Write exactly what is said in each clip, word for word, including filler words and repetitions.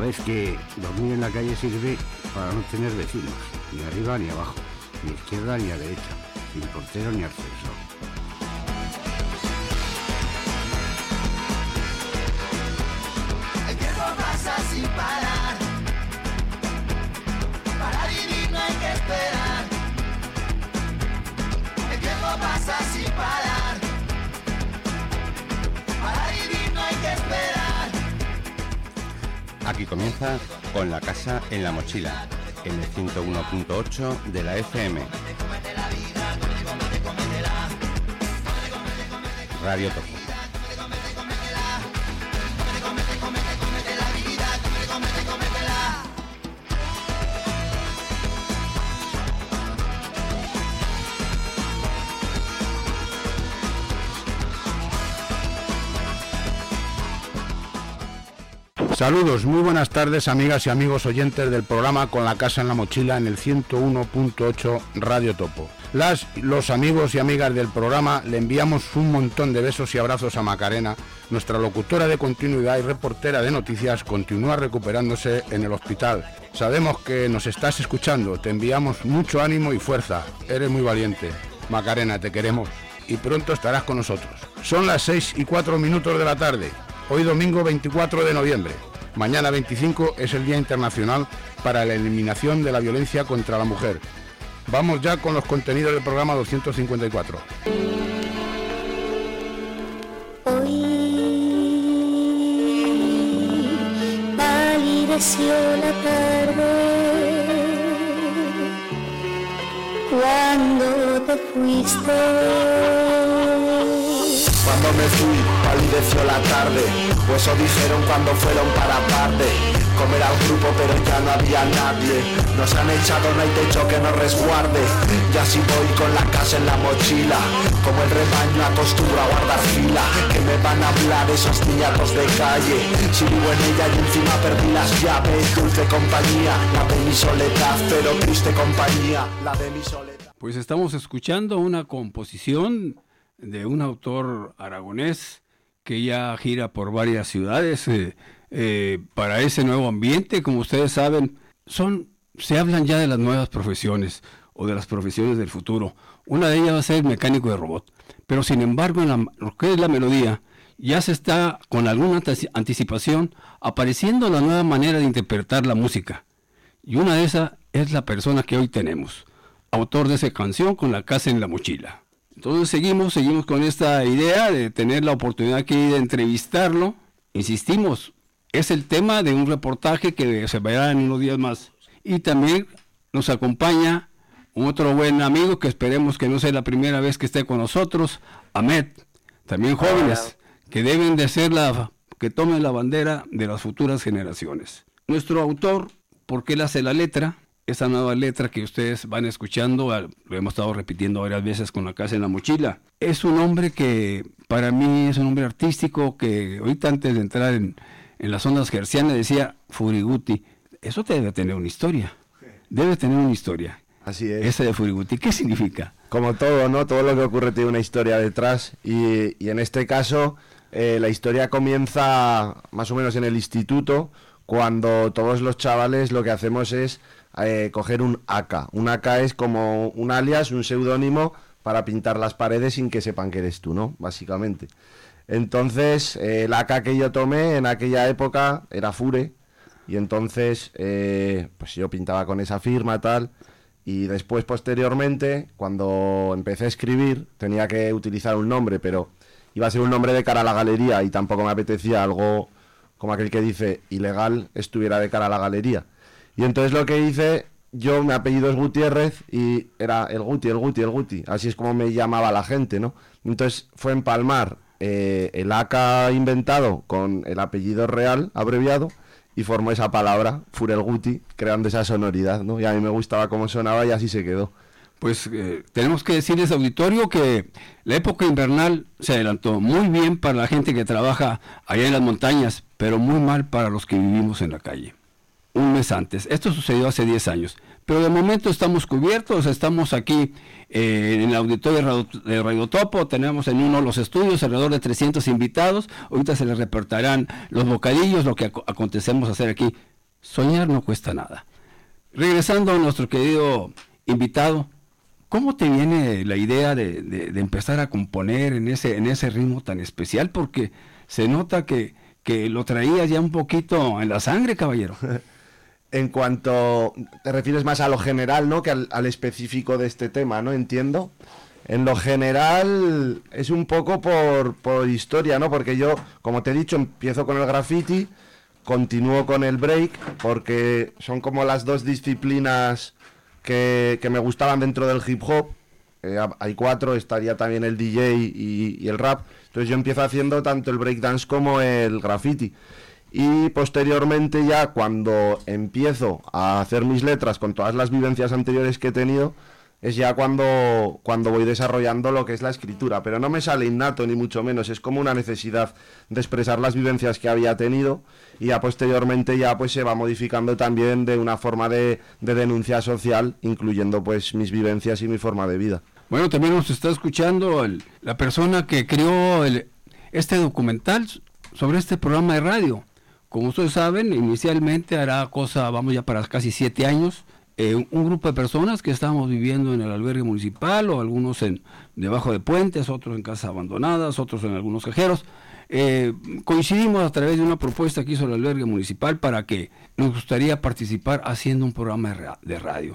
sabes que dormir en la calle sirve para no tener vecinos, ni arriba ni abajo, ni a izquierda ni a derecha, ni portero ni ascensor. El tiempo pasa sin parar, para vivir no hay que esperar. El tiempo pasa sin parar, para vivir no hay que esperar. Aquí comienza Con la Casa en la Mochila, en el ciento uno punto ocho de la F M. Radio Topo. Saludos, muy buenas tardes, amigas y amigos oyentes del programa Con la Casa en la Mochila en el ciento uno punto ocho Radio Topo. Las, los amigos y amigas del programa le enviamos un montón de besos y abrazos a Macarena. Nuestra locutora de continuidad y reportera de noticias continúa recuperándose en el hospital. Sabemos que nos estás escuchando, te enviamos mucho ánimo y fuerza. Eres muy valiente. Macarena, te queremos y pronto estarás con nosotros. Son las seis y cuatro minutos de la tarde. Hoy domingo veinticuatro de noviembre. Mañana veinticinco es el Día Internacional para la Eliminación de la Violencia contra la Mujer. Vamos ya con los contenidos del programa doscientos cincuenta y cuatro. Hoy palideció la tarde cuando te fuiste. Cuando me fui, palideció la tarde, pues eso dijeron cuando fueron para parte. Comer al grupo pero ya no había nadie, nos han echado, no hay techo que nos resguarde. Y así voy con la casa en la mochila, como el rebaño acostumbro a guardar fila. Que me van a hablar esos niñatos de calle, si vivo en ella y encima perdí las llaves. Dulce compañía, la de mi soledad, pero triste compañía, la de mi soledad. Pues estamos escuchando una composición de un autor aragonés que ya gira por varias ciudades eh, eh, para ese nuevo ambiente. Como ustedes saben, son se hablan ya de las nuevas profesiones o de las profesiones del futuro. Una de ellas va a ser mecánico de robot, pero sin embargo en la, lo que es la melodía ya se está con alguna anticipación apareciendo la nueva manera de interpretar la música, y una de esas es la persona que hoy tenemos, autor de esa canción Con la Casa en la Mochila. Entonces seguimos, seguimos con esta idea de tener la oportunidad aquí de entrevistarlo. Insistimos, es el tema de un reportaje que se verá en unos días más. Y también nos acompaña un otro buen amigo que esperemos que no sea la primera vez que esté con nosotros, Ahmed. También jóvenes que deben de ser la, que tomen la bandera de las futuras generaciones. Nuestro autor, porque él hace la letra, esa nueva letra que ustedes van escuchando, lo hemos estado repitiendo varias veces Con la Casa en la Mochila. Es un hombre que para mí es un hombre artístico que ahorita antes de entrar en, en las ondas gercianas decía Furiguti. Eso debe tener una historia, debe tener una historia. Así es. Ese de Furiguti, ¿qué significa? Como todo, ¿no? Todo lo que ocurre tiene una historia detrás y, y en este caso eh, la historia comienza más o menos en el instituto, cuando todos los chavales lo que hacemos es Eh, coger un A K. Un A K es como un alias, un seudónimo para pintar las paredes sin que sepan que eres tú, ¿no? Básicamente. Entonces, eh, el A K que yo tomé en aquella época era Fure, y entonces, eh, pues yo pintaba con esa firma, tal, y después, posteriormente, cuando empecé a escribir, tenía que utilizar un nombre, pero iba a ser un nombre de cara a la galería, y tampoco me apetecía algo como aquel que dice ilegal estuviera de cara a la galería. Y entonces lo que hice, yo, mi apellido es Gutiérrez y era el Guti, el Guti, el Guti. Así es como me llamaba la gente, ¿no? Entonces fue empalmar eh, el A K inventado con el apellido real, abreviado, y formó esa palabra, Furel Guti, creando esa sonoridad, ¿no? Y a mí me gustaba cómo sonaba y así se quedó. Pues eh, tenemos que decirles, auditorio, que la época invernal se adelantó muy bien para la gente que trabaja allá en las montañas, pero muy mal para los que vivimos en la calle. Un mes antes. Esto sucedió hace diez años. Pero de momento estamos cubiertos, estamos aquí eh, en el auditorio de Radio, de Radio Topo, tenemos en uno de los estudios alrededor de trescientos invitados, ahorita se les reportarán los bocadillos, lo que ac- acontecemos a hacer aquí. soñar no cuesta nada. Regresando a nuestro querido invitado, ¿cómo te viene la idea de, de, de empezar a componer en ese, en ese ritmo tan especial? Porque se nota que, que lo traías ya un poquito en la sangre, caballero. En cuanto te refieres más a lo general, ¿no? Que al, al específico de este tema, ¿no? Entiendo. En lo general es un poco por, por historia, ¿no? Porque yo, como te he dicho, empiezo con el graffiti, continúo con el break, porque son como las dos disciplinas que, que me gustaban dentro del hip hop. Eh, hay cuatro, estaría también el D J y, y el rap. Entonces yo empiezo haciendo tanto el breakdance como el graffiti. Y posteriormente ya cuando empiezo a hacer mis letras con todas las vivencias anteriores que he tenido, es ya cuando, cuando voy desarrollando lo que es la escritura. Pero no me sale innato ni mucho menos, es como una necesidad de expresar las vivencias que había tenido y ya posteriormente ya pues se va modificando también de una forma de, de denuncia social, incluyendo pues mis vivencias y mi forma de vida. Bueno, también nos está escuchando el, la persona que creó el, este documental sobre este programa de radio. Como ustedes saben, inicialmente hará cosa, vamos ya para casi siete años, eh, un, un grupo de personas que estábamos viviendo en el albergue municipal, o algunos en debajo de puentes, otros en casas abandonadas, otros en algunos cajeros. Eh, coincidimos a través de una propuesta que hizo el albergue municipal para que nos gustaría participar haciendo un programa de, ra- de radio.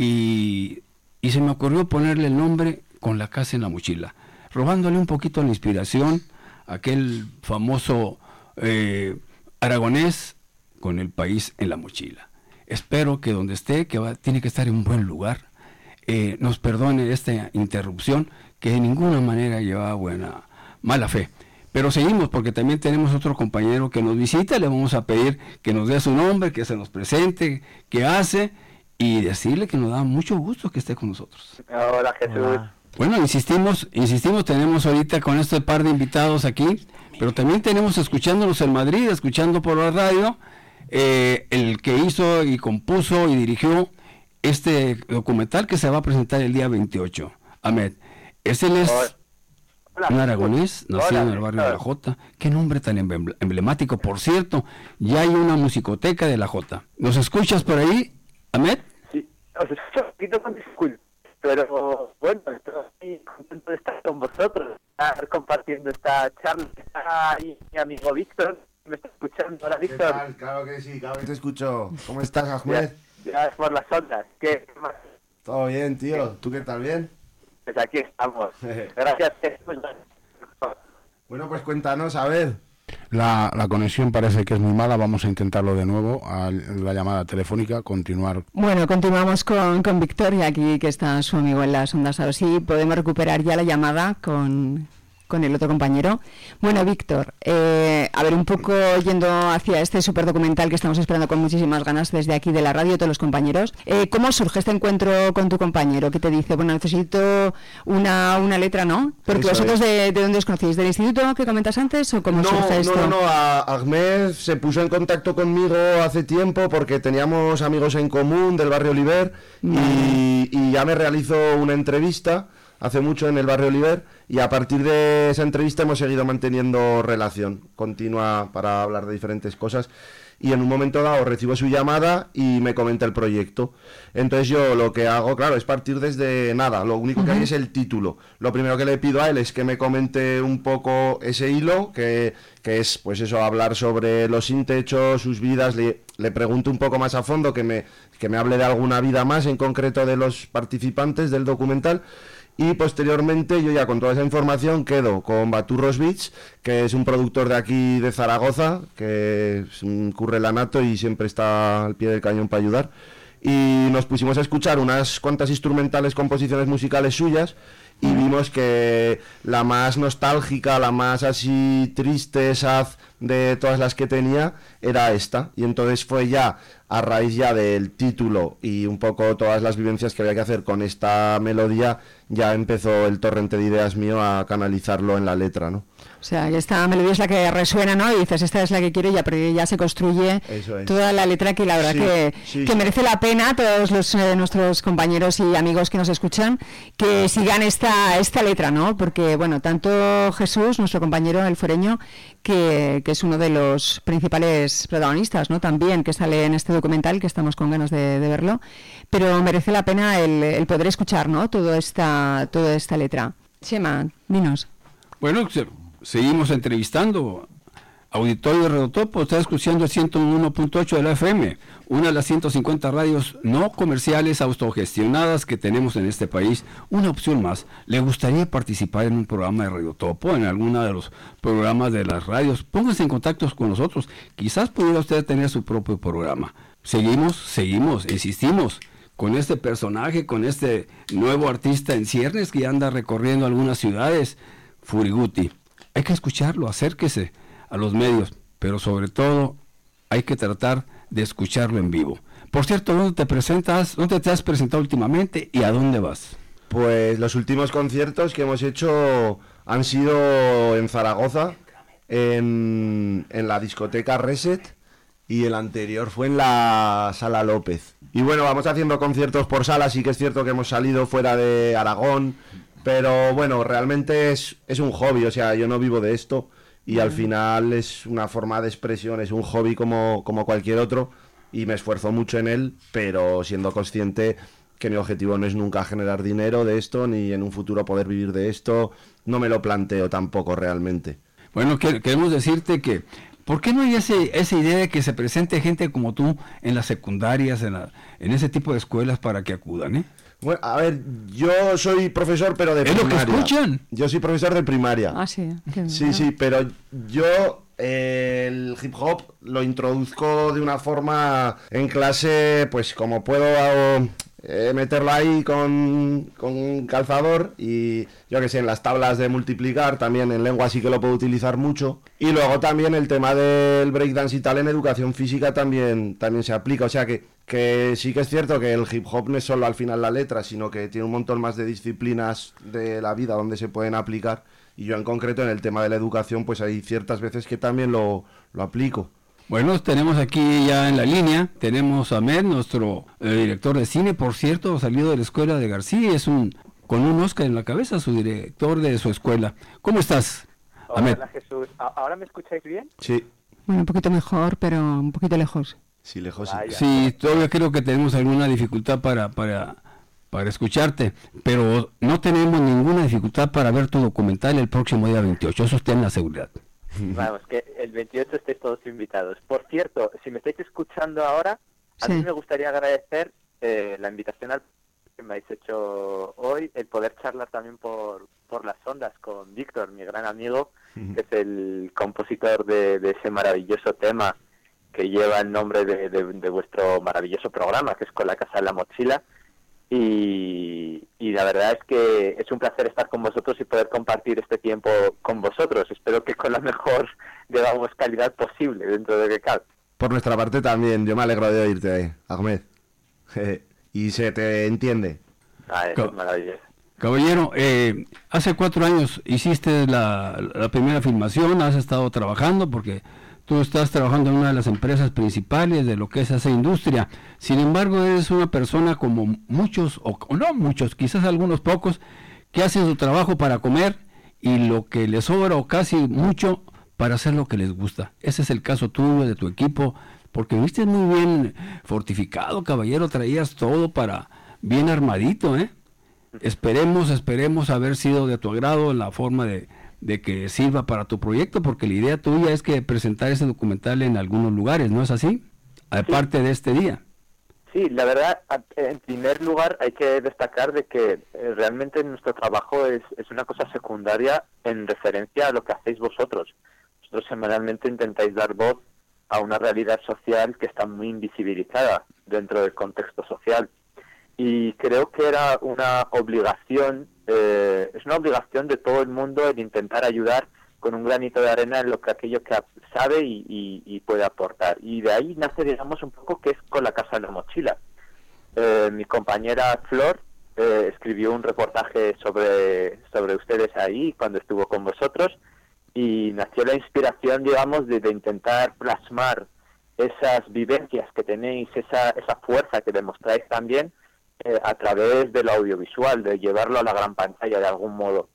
Y, y se me ocurrió ponerle el nombre Con la casa en la mochila, robándole un poquito la inspiración a aquel famoso eh, aragonés con el país en la mochila. Espero que donde esté, que va, tiene que estar en un buen lugar, eh, nos perdone esta interrupción que de ninguna manera lleva buena, mala fe. Pero seguimos porque también tenemos otro compañero que nos visita, le vamos a pedir que nos dé su nombre, que se nos presente, qué hace y decirle que nos da mucho gusto que esté con nosotros. Hola Jesús. Hola. Bueno, insistimos, insistimos, tenemos ahorita con este par de invitados aquí, pero también tenemos escuchándonos en Madrid, escuchando por la radio, eh, el que hizo y compuso y dirigió este documental que se va a presentar el día veintiocho. Ahmed, ese es Hola. un aragonés, nacido Hola, en el barrio de La Jota. Qué nombre tan emble- emblemático, por cierto, ya hay una musicoteca de La Jota. ¿Nos escuchas por ahí, Ahmed? Sí, os escucho un poquito con disculpas, pero bueno, estoy contento de estar con vosotros, estar compartiendo esta charla. Está ahí mi amigo Víctor, me está escuchando. Hola, Víctor. ¿Qué tal? Claro que sí, claro que te escucho. ¿Cómo estás, Ahmed? Ya, ya es por las ondas. ¿Qué más? Todo bien, tío. ¿Tú qué tal? ¿Bien? Pues aquí estamos. Gracias. Bueno, pues cuéntanos, a ver. La, la conexión parece que es muy mala, vamos a intentarlo de nuevo, a la llamada telefónica, continuar. Bueno, continuamos con, con Victoria, aquí que está su amigo en las ondas, a ver si podemos recuperar ya la llamada con, con el otro compañero. Bueno, Víctor, eh, a ver, un poco yendo hacia este super documental que estamos esperando con muchísimas ganas desde aquí de la radio, todos los compañeros, eh, ¿cómo surge este encuentro con tu compañero? ¿Qué te dice? Bueno, necesito una, una letra, ¿no? Porque Eso vosotros, es. de, ¿de dónde os conocéis? ¿Del instituto que comentas antes o cómo No, surge esto? no, no, no, a- Ahmed se puso en contacto conmigo hace tiempo porque teníamos amigos en común del barrio Oliver y, y ya me realizó una entrevista hace mucho en el barrio Oliver y a partir de esa entrevista hemos seguido manteniendo relación continua para hablar de diferentes cosas y en un momento dado recibo su llamada y me comenta el proyecto. Entonces yo lo que hago, claro, es partir desde nada, lo único que hay es el título. Lo primero que le pido a él es que me comente un poco ese hilo, que, que es pues eso, hablar sobre los sin techo, sus vidas, le, le pregunto un poco más a fondo, que me, que me hable de alguna vida más, en concreto de los participantes del documental. Y posteriormente yo ya con toda esa información quedo con Baturros Beats, que es un productor de aquí de Zaragoza, que es un currelanato y siempre está al pie del cañón para ayudar. Y nos pusimos a escuchar unas cuantas instrumentales, composiciones musicales suyas, y vimos que la más nostálgica, la más así triste, sad de todas las que tenía, era esta. Y entonces fue ya, a raíz ya del título y un poco todas las vivencias que había que hacer con esta melodía, ya empezó el torrente de ideas mío a canalizarlo en la letra, ¿no? O sea, que esta melodía es la que resuena, ¿no? Y dices, esta es la que quiero y a partir de ahí ya se construye Eso es. toda la letra que la verdad Sí, que, sí, que sí. merece la pena, todos los, eh, nuestros compañeros y amigos que nos escuchan, que sigan esta esta letra, ¿no? Porque, bueno, tanto Jesús, nuestro compañero el foreño, que, que que es uno de los principales protagonistas, ¿no? También, que sale en este documental, que estamos con ganas de, de verlo, pero merece la pena el, el poder escuchar, ¿no? Toda esta, toda esta letra. Chema, dinos. Bueno, se, seguimos entrevistando. Auditorio de Radio Topo, está escuchando el ciento uno punto ocho de la F M, una de las ciento cincuenta radios no comerciales autogestionadas que tenemos en este país. Una opción más. ¿Le gustaría participar en un programa de Radio Topo, en alguno de los programas de las radios? Pónganse en contacto con nosotros. Quizás pudiera usted tener su propio programa. Seguimos, seguimos, insistimos con este personaje, con este nuevo artista en ciernes que anda recorriendo algunas ciudades, Furiguti. Hay que escucharlo, acérquese a los medios, pero sobre todo hay que tratar de escucharlo en vivo. Por cierto, ¿dónde te presentas? ¿Dónde te has presentado últimamente y a dónde vas? Pues los últimos conciertos que hemos hecho han sido en Zaragoza, en, en la discoteca Reset, y el anterior fue en la Sala López. Y bueno, vamos haciendo conciertos por sala, sí que es cierto que hemos salido fuera de Aragón, pero bueno, realmente es, es un hobby, o sea, yo no vivo de esto. Y al final es una forma de expresión, es un hobby como, como cualquier otro, y me esfuerzo mucho en él, pero siendo consciente que mi objetivo no es nunca generar dinero de esto, ni en un futuro poder vivir de esto, no me lo planteo tampoco realmente. Bueno, que, queremos decirte que, ¿por qué no hay ese, esa idea de que se presente gente como tú en las secundarias, en, la, en ese tipo de escuelas para que acudan, eh? Bueno, a ver, yo soy profesor, pero de ¿Es primaria. lo que escuchan? Yo soy profesor de primaria. Ah, sí. Qué Sí, bien. sí, pero yo eh, el hip hop lo introduzco de una forma en clase, pues como puedo eh, meterlo ahí con, con un calzador, y yo que sé, en las tablas de multiplicar, también en lengua sí que lo puedo utilizar mucho. Y luego también el tema del breakdance y tal en educación física también, también se aplica, o sea que que sí que es cierto que el hip hop no es solo al final la letra, sino que tiene un montón más de disciplinas de la vida donde se pueden aplicar, y yo en concreto en el tema de la educación pues hay ciertas veces que también lo, lo aplico. Bueno, tenemos aquí ya en la línea, tenemos a Ahmed, nuestro eh, director de cine, por cierto, salido de la escuela de García, es un con un Oscar en la cabeza, su director de su escuela. ¿Cómo estás, Ahmed? Hola, Jesús. ¿Ahora me escucháis bien? Sí. Bueno, un poquito mejor, pero un poquito lejos. Sí, lejos. Sí. Vaya. Sí, todavía creo que tenemos alguna dificultad para, para, para escucharte, pero no tenemos ninguna dificultad para ver tu documental el próximo día veintiocho, eso está en la seguridad. Vamos, que el veintiocho estáis todos invitados. Por cierto, si me estáis escuchando ahora, a Sí. mí me gustaría agradecer eh, la invitación al que me habéis hecho hoy, el poder charlar también por, por las ondas con Víctor, mi gran amigo, que es el compositor de, de ese maravilloso tema que lleva el nombre de, de, de vuestro maravilloso programa, que es Con la Casa en la Mochila. Y, y la verdad es que es un placer estar con vosotros y poder compartir este tiempo con vosotros. Espero que con la mejor, digamos, calidad posible dentro de que cabe. Por nuestra parte también, yo me alegro de oírte, Ahmed. Y se te entiende. Ah, eso es maravilloso. Caballero, eh, hace cuatro años hiciste la, la primera filmación, has estado trabajando porque tú estás trabajando en una de las empresas principales de lo que es esa industria. Sin embargo, eres una persona como muchos, o, o no muchos, quizás algunos pocos, que hacen su trabajo para comer y lo que les sobra o casi mucho para hacer lo que les gusta. Ese es el caso tuyo, de tu equipo, porque viste muy bien fortificado, caballero, traías todo para bien armadito, ¿eh? Esperemos, esperemos haber sido de tu agrado en la forma de, de que sirva para tu proyecto, porque la idea tuya es que presentar ese documental en algunos lugares, ¿no es así? Aparte sí. de este día. Sí, la verdad, en primer lugar hay que destacar de que eh, realmente nuestro trabajo es, es una cosa secundaria en referencia a lo que hacéis vosotros. Vosotros semanalmente intentáis dar voz a una realidad social que está muy invisibilizada dentro del contexto social. Y creo que era una obligación, eh, es una obligación de todo el mundo el intentar ayudar con un granito de arena en lo que aquello que sabe y, y, y puede aportar. Y de ahí nace, digamos, un poco que es Con la Casa en la Mochila. Eh, mi compañera Flor eh, escribió un reportaje sobre, sobre ustedes ahí cuando estuvo con vosotros, y nació la inspiración, digamos, de, de intentar plasmar esas vivencias que tenéis, esa, esa fuerza que demostráis también, Eh, a través del audiovisual, de llevarlo a la gran pantalla de algún modo.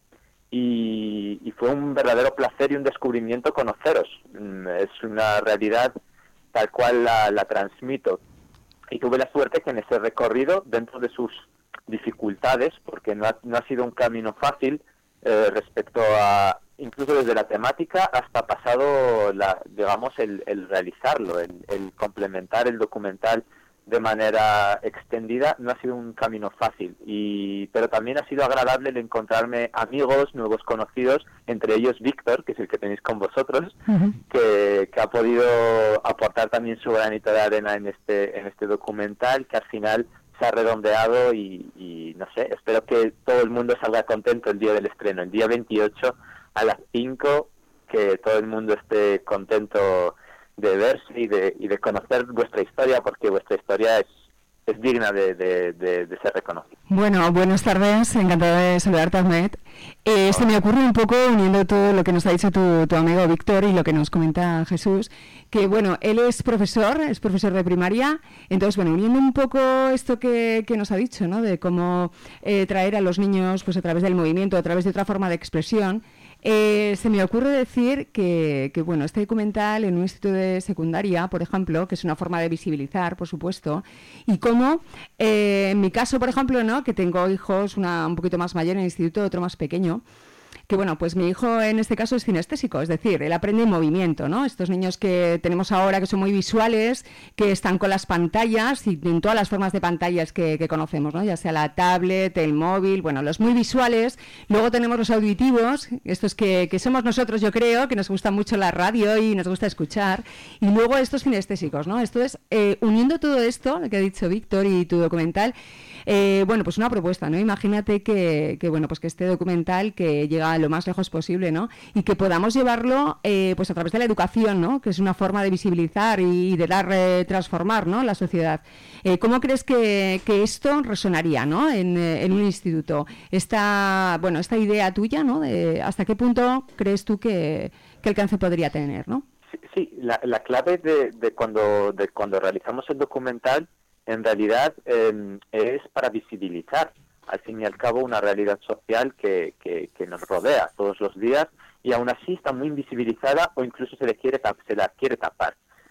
y, y fue un verdadero placer y un descubrimiento conoceros. Es una realidad tal cual la, la transmito. Y tuve la suerte que en ese recorrido, dentro de sus dificultades, porque no ha, no ha sido un camino fácil eh, respecto a, incluso desde la temática hasta pasado, la, digamos, el, el realizarlo, el, el complementar el documental de manera extendida, no ha sido un camino fácil, y pero también ha sido agradable el encontrarme amigos, nuevos conocidos, entre ellos Víctor, que es el que tenéis con vosotros, uh-huh. que, que ha podido aportar también su granito de arena en este en este documental, que al final se ha redondeado y, y no sé, espero que todo el mundo salga contento el día del estreno, el día veintiocho a las cinco, que todo el mundo esté contento de verse y de, y de conocer vuestra historia, porque vuestra historia es, es digna de, de, de, de ser reconocida. Bueno, buenas tardes, encantado de saludarte, Ahmed. Eh, se me ocurre un poco, uniendo todo lo que nos ha dicho tu, tu amigo Víctor y lo que nos comenta Jesús, que bueno, él es profesor, es profesor de primaria, entonces bueno, uniendo un poco esto que, que nos ha dicho, ¿no?, de cómo eh, traer a los niños pues a través del movimiento, a través de otra forma de expresión. Eh, se me ocurre decir que, que, bueno, este documental en un instituto de secundaria, por ejemplo, que es una forma de visibilizar, por supuesto, y cómo, eh, en mi caso, por ejemplo, ¿no?, que tengo hijos, una un poquito más mayor en el instituto, otro más pequeño, que bueno, pues mi hijo en este caso es cinestésico, es decir, él aprende en movimiento, ¿no? Estos niños que tenemos ahora que son muy visuales, que están con las pantallas y en todas las formas de pantallas que, que conocemos, ¿no? Ya sea la tablet, el móvil, bueno, los muy visuales. Luego tenemos los auditivos, estos que, que somos nosotros, yo creo, que nos gusta mucho la radio y nos gusta escuchar. Y luego estos cinestésicos, ¿no? Esto es, eh, uniendo todo esto, lo que ha dicho Víctor y tu documental, Eh, bueno, pues una propuesta, ¿no? Imagínate que, que, bueno, pues que este documental que llega lo más lejos posible, ¿no? Y que podamos llevarlo, eh, pues a través de la educación, ¿no? Que es una forma de visibilizar y de dar, eh, transformar, ¿no?, la sociedad. Eh, ¿Cómo crees que, que esto resonaría, ¿no?, en, en un instituto? Esta, bueno, esta idea tuya, ¿no?, de hasta qué punto crees tú que, que alcance podría tener, ¿no? Sí, sí, la, la clave de, de cuando de cuando realizamos el documental en realidad eh, es para visibilizar, al fin y al cabo, una realidad social que, que, que nos rodea todos los días y aún así está muy invisibilizada o incluso se le quiere se la quiere tapar.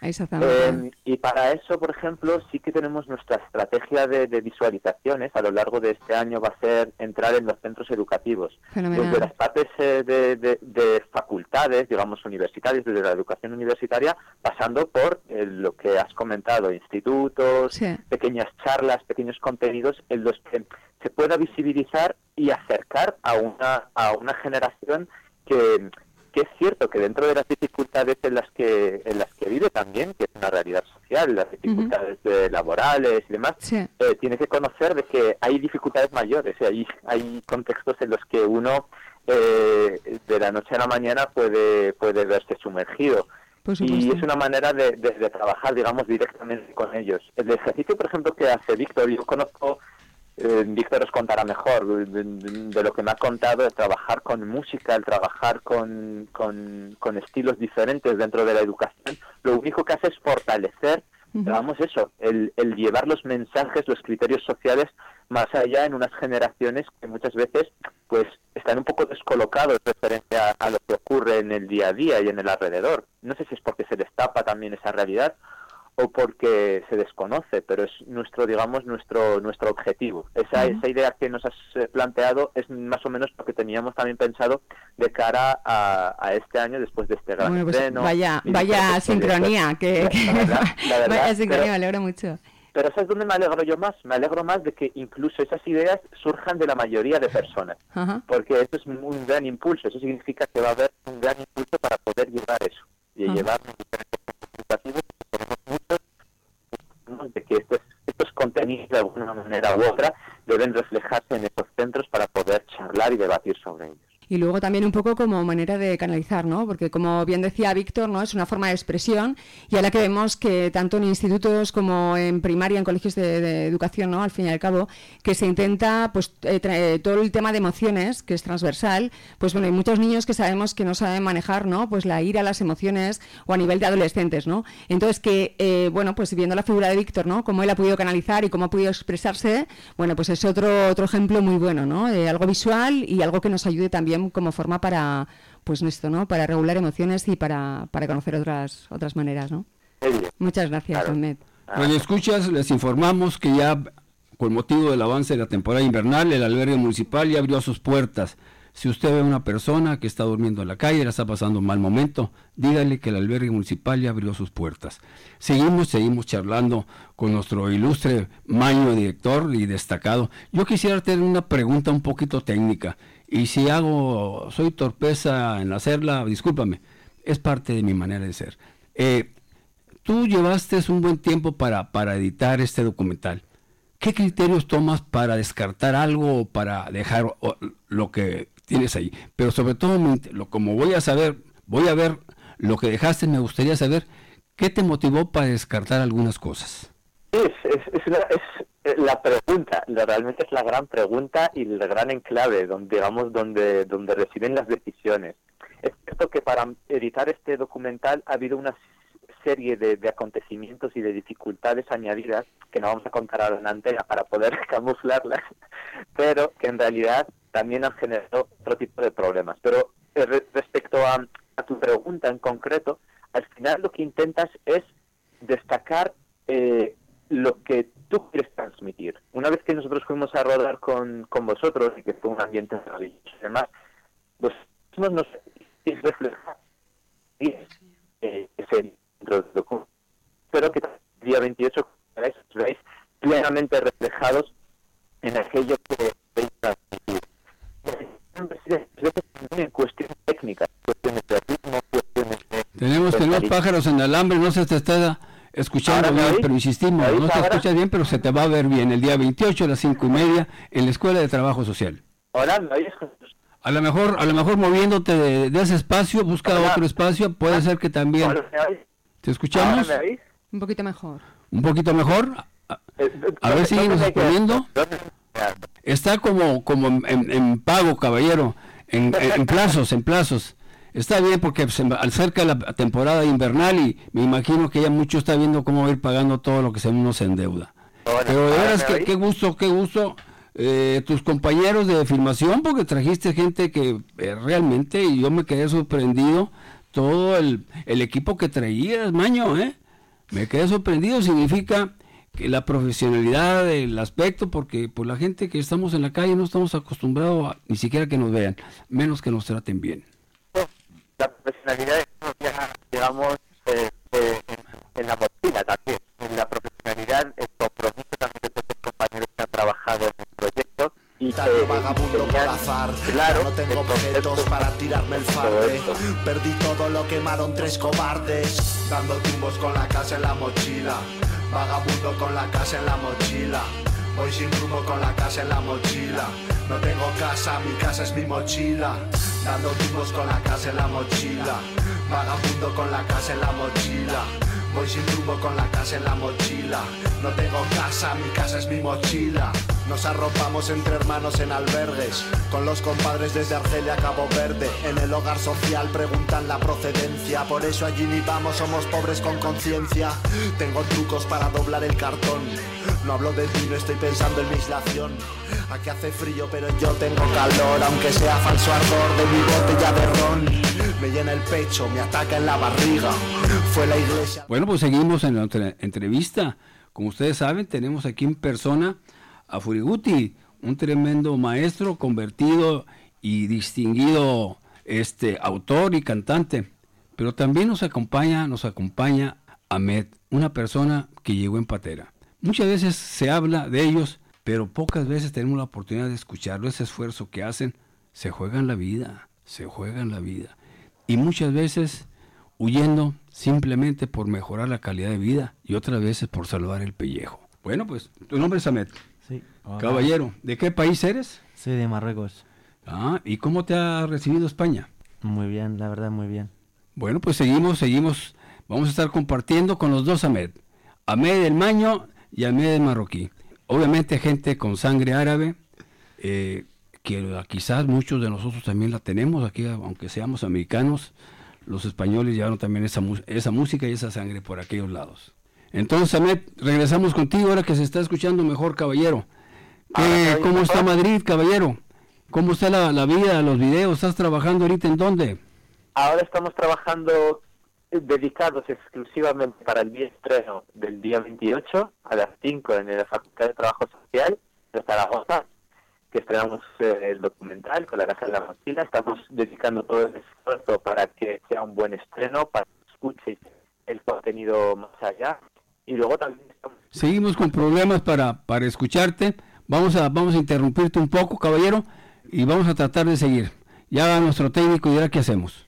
Eh, y para eso, por ejemplo, sí que tenemos nuestra estrategia de, de visualizaciones. A lo largo de este año va a ser entrar en los centros educativos. Fenomenal. Desde las partes eh, de, de, de facultades, digamos, universitarias, desde la educación universitaria, pasando por eh, lo que has comentado, institutos, sí. pequeñas charlas, pequeños contenidos en los que se pueda visibilizar y acercar a una, a una generación que... que es cierto que dentro de las dificultades en las que en las que vive también, que es una realidad social, las dificultades uh-huh. de laborales y demás, sí. eh, tiene que conocer de que hay dificultades mayores, y hay, hay contextos en los que uno eh, de la noche a la mañana puede puede verse sumergido. Y es una manera de, de, de trabajar, digamos, directamente con ellos. El ejercicio, por ejemplo, que hace Víctor, yo conozco... Eh, Víctor os contará mejor de, de, de lo que me ha contado, de trabajar con música, el trabajar con, con, con estilos diferentes dentro de la educación. Lo único que hace es fortalecer, uh-huh. digamos eso, el, el llevar los mensajes, los criterios sociales más allá en unas generaciones que muchas veces pues están un poco descolocados referente a, a lo que ocurre en el día a día y en el alrededor. No sé si es porque se les tapa también esa realidad o porque se desconoce, pero es nuestro, digamos, nuestro nuestro objetivo. Esa uh-huh. esa idea que nos has planteado es más o menos lo que teníamos también pensado de cara a, a este año, después de este gran bueno, pues estreno. Vaya, vaya sincronía, que, que... La verdad, la verdad, vaya sincronía, pero, me alegro mucho. Pero ¿sabes dónde me alegro yo más? Me alegro más de que incluso esas ideas surjan de la mayoría de personas, uh-huh. porque eso es un gran impulso, eso significa que va a haber un gran impulso para poder llevar eso, y uh-huh. llevar diferentes educativos. De que estos, estos contenidos de alguna manera u otra deben reflejarse en esos centros para poder charlar y debatir sobre ellos. Y luego también un poco como manera de canalizar, ¿no? Porque como bien decía Víctor, ¿no?, es una forma de expresión, y ahora que vemos que tanto en institutos como en primaria, en colegios de, de educación, ¿no?, al fin y al cabo, que se intenta pues eh, tra- todo el tema de emociones, que es transversal, pues bueno, hay muchos niños que sabemos que no saben manejar, ¿no?, pues la ira, las emociones, o a nivel de adolescentes, ¿no? Entonces que, eh, bueno, pues viendo la figura de Víctor, ¿no?, cómo él ha podido canalizar y cómo ha podido expresarse, bueno, pues es otro otro ejemplo muy bueno, ¿no?, de algo visual y algo que nos ayude también también como forma para, pues esto, ¿no? Para regular emociones y para, para conocer otras otras maneras, ¿no? Muchas gracias, Claro. Ahmed. Cuando escuchas, les informamos que ya, con motivo del avance de la temporada invernal, el albergue municipal ya abrió sus puertas. Si usted ve a una persona que está durmiendo en la calle, la está pasando un mal momento, dígale que el albergue municipal ya abrió sus puertas. Seguimos, seguimos charlando con nuestro ilustre Maño, director y destacado. Yo quisiera tener una pregunta un poquito técnica, y si hago, soy torpeza en hacerla, discúlpame, es parte de mi manera de ser. Eh, tú llevaste un buen tiempo para, para editar este documental. ¿Qué criterios tomas para descartar algo o para dejar o, lo que tienes ahí? Pero sobre todo, lo, como voy a saber, voy a ver lo que dejaste, me gustaría saber qué te motivó para descartar algunas cosas. Es, es, es, una- es la pregunta, la- realmente es la gran pregunta y el gran enclave, donde, digamos, donde, donde residen las decisiones. Es cierto que para editar este documental ha habido una serie de, de acontecimientos y de dificultades añadidas que no vamos a contar ahora en antena para poder camuflarlas, pero que en realidad también han generado otro tipo de problemas. Pero eh, re- respecto a, a tu pregunta en concreto, al final lo que intentas es destacar eh, lo que tú quieres transmitir. Una vez que nosotros fuimos a rodar con, con vosotros, y que fue un ambiente maravilloso y demás, vosotros nos hicisteis reflejar eh, ese dentro del documento. Espero que el día veintiocho veáis, os veáis plenamente reflejados en aquello que veis transmitir. En cuestiones técnicas, cuestiones de ritmo, cuestiones de... Tenemos, de tenemos calidad. pájaros en el alambre, no se te está escuchando ¿Ahora me bien, oís? pero insistimos, ¿Me oís no te ahora? escuchas bien, pero se te va a ver bien el día veintiocho a las cinco y media en la Escuela de Trabajo Social. Hola, ¿me oyes, Jesús? A lo mejor, a lo mejor moviéndote de, de ese espacio, busca Hola. otro espacio, puede ser que también. Hola, ¿me oís? ¿Te escuchamos? ¿Ahora me oís? Un poquito mejor. Un poquito mejor. A, Eh, a ver, ¿dónde- síguenos dónde me quedo? exponiendo. ¿Dónde me quedo? Está como, como en, en- en pago, caballero, en, en- en plazos, en plazos. Está bien porque se acerca la temporada invernal y me imagino que ya mucho está viendo cómo va a ir pagando todo lo que se uno se endeuda. Hola, Pero de ¿ahora veras, me que, oís? qué gusto, qué gusto. Eh, tus compañeros de filmación, porque trajiste gente que eh, realmente, y yo me quedé sorprendido, todo el, el equipo que traías, Maño, ¿eh? Me quedé sorprendido, significa que la profesionalidad del aspecto, porque pues la gente que estamos en la calle no estamos acostumbrados a, ni siquiera que nos vean, menos que nos traten bien. La profesionalidad es ya, digamos, eh, eh, en, en la mochila también. En la profesionalidad, el compromiso también de estos compañeros que han trabajado en el proyecto y que Tanto vagabundo por tenían azar, claro no tengo el concepto objetos para tirarme el todo farde. esto. Perdí todo lo quemaron tres cobardes, dando tumbos con la casa en la mochila. Vagabundo con la casa en la mochila. Voy sin rumbo con la casa en la mochila. No tengo casa, mi casa es mi mochila. Dando tumbos con la casa en la mochila. Vagabundo con la casa en la mochila. Voy sin rumbo con la casa en la mochila. No tengo casa, mi casa es mi mochila. Nos arropamos entre hermanos en albergues, con los compadres desde Argelia a Cabo Verde. En el hogar social preguntan la procedencia, por eso allí ni vamos, somos pobres con conciencia. Tengo trucos para doblar el cartón. No hablo de ti, no estoy pensando en mi aislación. Aquí hace frío pero yo tengo calor, aunque sea falso ardor de mi botella de ron. Me llena el pecho, me ataca en la barriga. Fue la iglesia. Bueno, pues seguimos en la otra entrevista. Como ustedes saben, tenemos aquí en persona a Furiguti, un tremendo maestro convertido y distinguido este autor y cantante. Pero también nos acompaña, nos acompaña Ahmed, una persona que llegó en patera. Muchas veces se habla de ellos, pero pocas veces tenemos la oportunidad de escucharlo. Ese esfuerzo que hacen, se juegan la vida, se juegan la vida. Y muchas veces huyendo simplemente por mejorar la calidad de vida y otras veces por salvar el pellejo. Bueno, pues, tu nombre es Ahmed. Sí. Hola. Caballero, ¿de qué país eres? Sí, de Marruecos. Ah, ¿y cómo te ha recibido España? Muy bien, la verdad, muy bien. Bueno, pues seguimos, seguimos. Vamos a estar compartiendo con los dos Ahmed. Ahmed el Maño y Ahmed el Marroquí. Obviamente gente con sangre árabe, eh, que quizás muchos de nosotros también la tenemos aquí, aunque seamos americanos. Los españoles llevaron también esa, esa música y esa sangre por aquellos lados. Entonces, Ahmed, regresamos contigo ahora que se está escuchando mejor, caballero. ¿Qué, ¿Cómo está Madrid, caballero? ¿Cómo está la, la vida, los videos? ¿Estás trabajando ahorita en dónde? Ahora estamos trabajando dedicados exclusivamente para el día estreno del día veintiocho a las cinco en la Facultad de Trabajo Social de Zaragoza, que estrenamos eh, el documental con la Casa en la Mochila. Estamos dedicando todo el esfuerzo para que sea un buen estreno, para que escuches el contenido más allá. Y luego también estamos... Seguimos con problemas para, para escucharte. Vamos a, vamos a interrumpirte un poco, caballero, y vamos a tratar de seguir. Ya nuestro técnico dirá qué hacemos.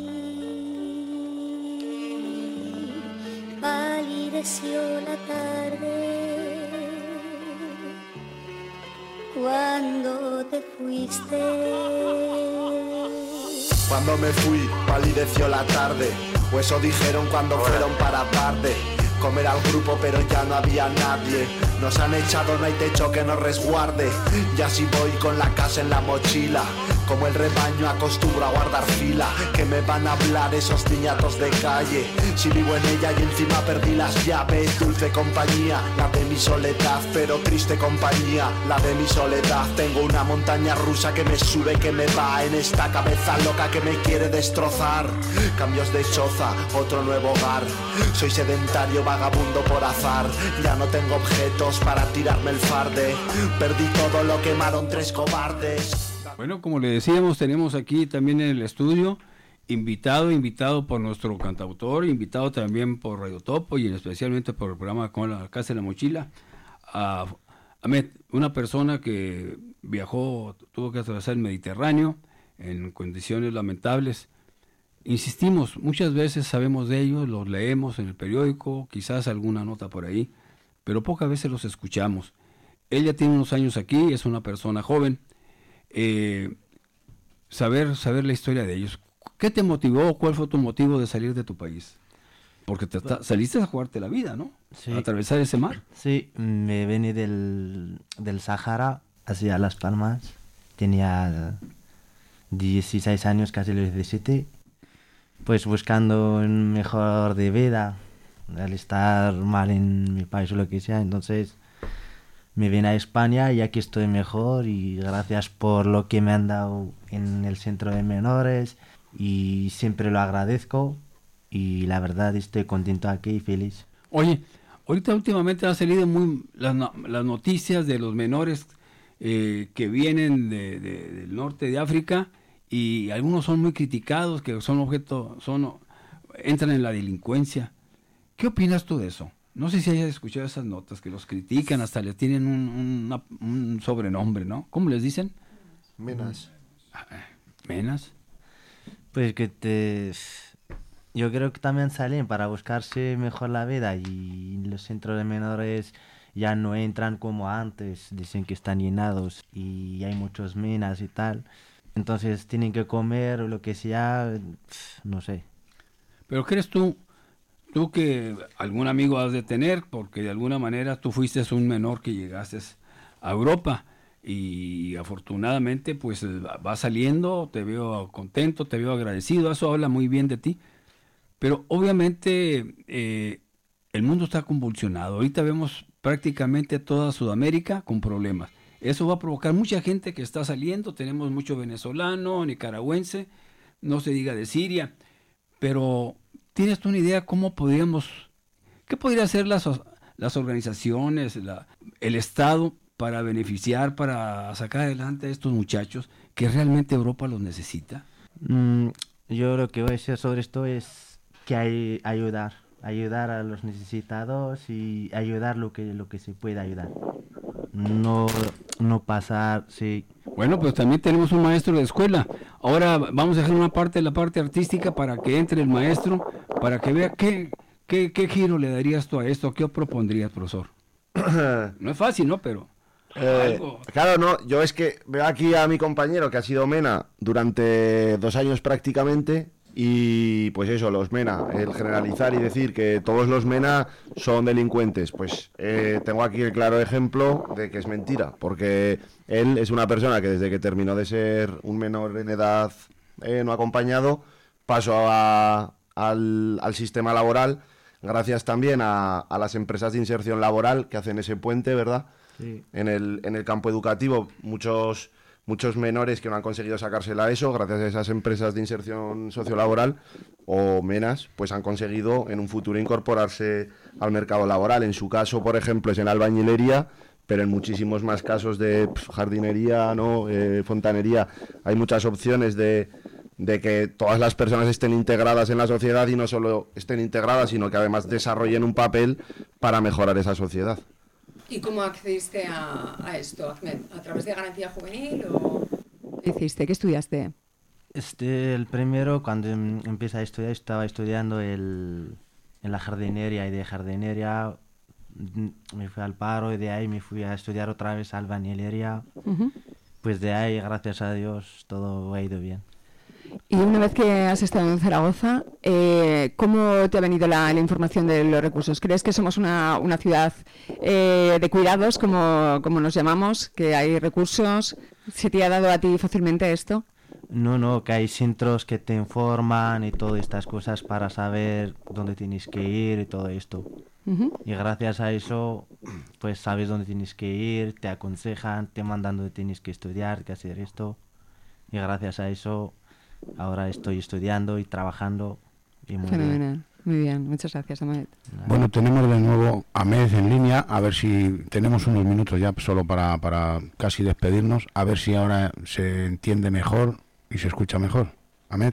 Palideció la tarde cuando te fuiste. Cuando me fui, palideció la tarde, o eso dijeron cuando fueron para tarde. Comer al grupo pero ya no había nadie. Nos han echado, no hay techo que nos resguarde. Y así voy con la casa en la mochila. Como el rebaño acostumbro a guardar fila. Que me van a hablar esos niñatos de calle. Si vivo en ella y encima perdí las llaves. Dulce compañía, la de mi soledad, pero triste compañía, la de mi soledad. Tengo una montaña rusa que me sube, que me va en esta cabeza loca que me quiere destrozar. Cambios de choza, otro nuevo hogar. Soy sedentario, vagabundo por azar. Ya no tengo objetos para tirarme el farde. Perdí todo, lo quemaron tres cobardes. Bueno, como le decíamos, tenemos aquí también en el estudio invitado, invitado por nuestro cantautor, invitado también por Radio Topo y especialmente por el programa Con la Casa en la Mochila, a Ahmed, una persona que viajó, tuvo que atravesar el Mediterráneo en condiciones lamentables. Insistimos, muchas veces sabemos de ellos, los leemos en el periódico, quizás alguna nota por ahí, pero pocas veces los escuchamos. Ella tiene unos años aquí, es una persona joven. Eh, saber saber la historia de ellos. ¿Qué te motivó? ¿Cuál fue tu motivo de salir de tu país? Porque te está, saliste a jugarte la vida, ¿no? Sí. A atravesar ese mar. Sí, me vení del, del Sahara hacia Las Palmas. Tenía dieciséis años, casi los diecisiete. Pues buscando un mejor de vida, al estar mal en mi país o lo que sea. Entonces me vine a España y aquí estoy mejor, y gracias por lo que me han dado en el centro de menores, y siempre lo agradezco, y la verdad estoy contento aquí y feliz. Oye, ahorita últimamente han salido muy las, las noticias de los menores eh, que vienen de, de, del norte de África, y algunos son muy criticados, que son objeto, son entran en la delincuencia. ¿Qué opinas tú de eso? No sé si hayas escuchado esas notas, que los critican, hasta les tienen un, un, una, un sobrenombre, ¿no? ¿Cómo les dicen? Menas. ¿Menas? Pues que te... Yo creo que también salen para buscarse mejor la vida, y los centros de menores ya no entran como antes, dicen que están llenados y hay muchos menas y tal. Entonces tienen que comer o lo que sea, no sé. ¿Pero crees tú, tú que algún amigo has de tener, porque de alguna manera tú fuiste un menor que llegaste a Europa y afortunadamente pues va saliendo, te veo contento, te veo agradecido, eso habla muy bien de ti, pero obviamente eh, el mundo está convulsionado. Ahorita vemos prácticamente toda Sudamérica con problemas. Eso va a provocar mucha gente que está saliendo. Tenemos mucho venezolano, nicaragüense, no se diga de Siria, pero ¿tienes tú una idea cómo podríamos, qué podrían hacer las, las organizaciones, la, el Estado para beneficiar, para sacar adelante a estos muchachos que realmente Europa los necesita? Mm, yo lo que voy a decir sobre esto es que hay ayudar, ayudar a los necesitados y ayudar lo que lo que se pueda ayudar. No, no pasar, sí. Bueno, pues también tenemos un maestro de escuela. Ahora vamos a dejar una parte de la parte artística para que entre el maestro, para que vea qué, qué, qué giro le darías tú a esto, qué propondrías, profesor. No es fácil, ¿no? Pero... Eh, claro, no, yo es que veo aquí a mi compañero que ha sido MENA durante dos años prácticamente. Y pues eso, los MENA, el generalizar y decir que todos los MENA son delincuentes, pues eh, tengo aquí el claro ejemplo de que es mentira, porque él es una persona que desde que terminó de ser un menor en edad eh, no acompañado, pasó a, al, al sistema laboral, gracias también a, a las empresas de inserción laboral que hacen ese puente, ¿verdad? Sí. En el, en el campo educativo, muchos muchos menores que no han conseguido sacarse la ESO, gracias a esas empresas de inserción sociolaboral o MENAS, pues han conseguido en un futuro incorporarse al mercado laboral. En su caso, por ejemplo, es en albañilería, pero en muchísimos más casos de pf, jardinería, ¿no? eh, fontanería, hay muchas opciones de, de que todas las personas estén integradas en la sociedad y no solo estén integradas, sino que además desarrollen un papel para mejorar esa sociedad. ¿Y cómo accediste a, a esto, Ahmed? ¿A través de Garantía Juvenil o qué hiciste? ¿Qué estudiaste? Este, el primero, cuando em, empecé a estudiar, estaba estudiando el, en la jardinería, y de jardinería me fui al paro, y de ahí me fui a estudiar otra vez albañilería. Uh-huh. Pues de ahí, gracias a Dios, todo ha ido bien. Y una vez que has estado en Zaragoza, eh, ¿cómo te ha venido la, la información de los recursos? ¿Crees que somos una, una ciudad eh, de cuidados, como, como nos llamamos, que hay recursos? ¿Se te ha dado a ti fácilmente esto? No, no, que hay centros que te informan y todas estas cosas para saber dónde tienes que ir y todo esto. Uh-huh. Y gracias a eso, pues sabes dónde tienes que ir, te aconsejan, te mandan dónde tienes que estudiar, que hacer esto. Y gracias a eso, ahora estoy estudiando y trabajando. Y muy Fenomenal. bien. Muy bien, muchas gracias, Ahmed. Bueno, tenemos de nuevo a Ahmed en línea, a ver si tenemos unos minutos ya solo para, para casi despedirnos, a ver si ahora se entiende mejor y se escucha mejor. Ahmed.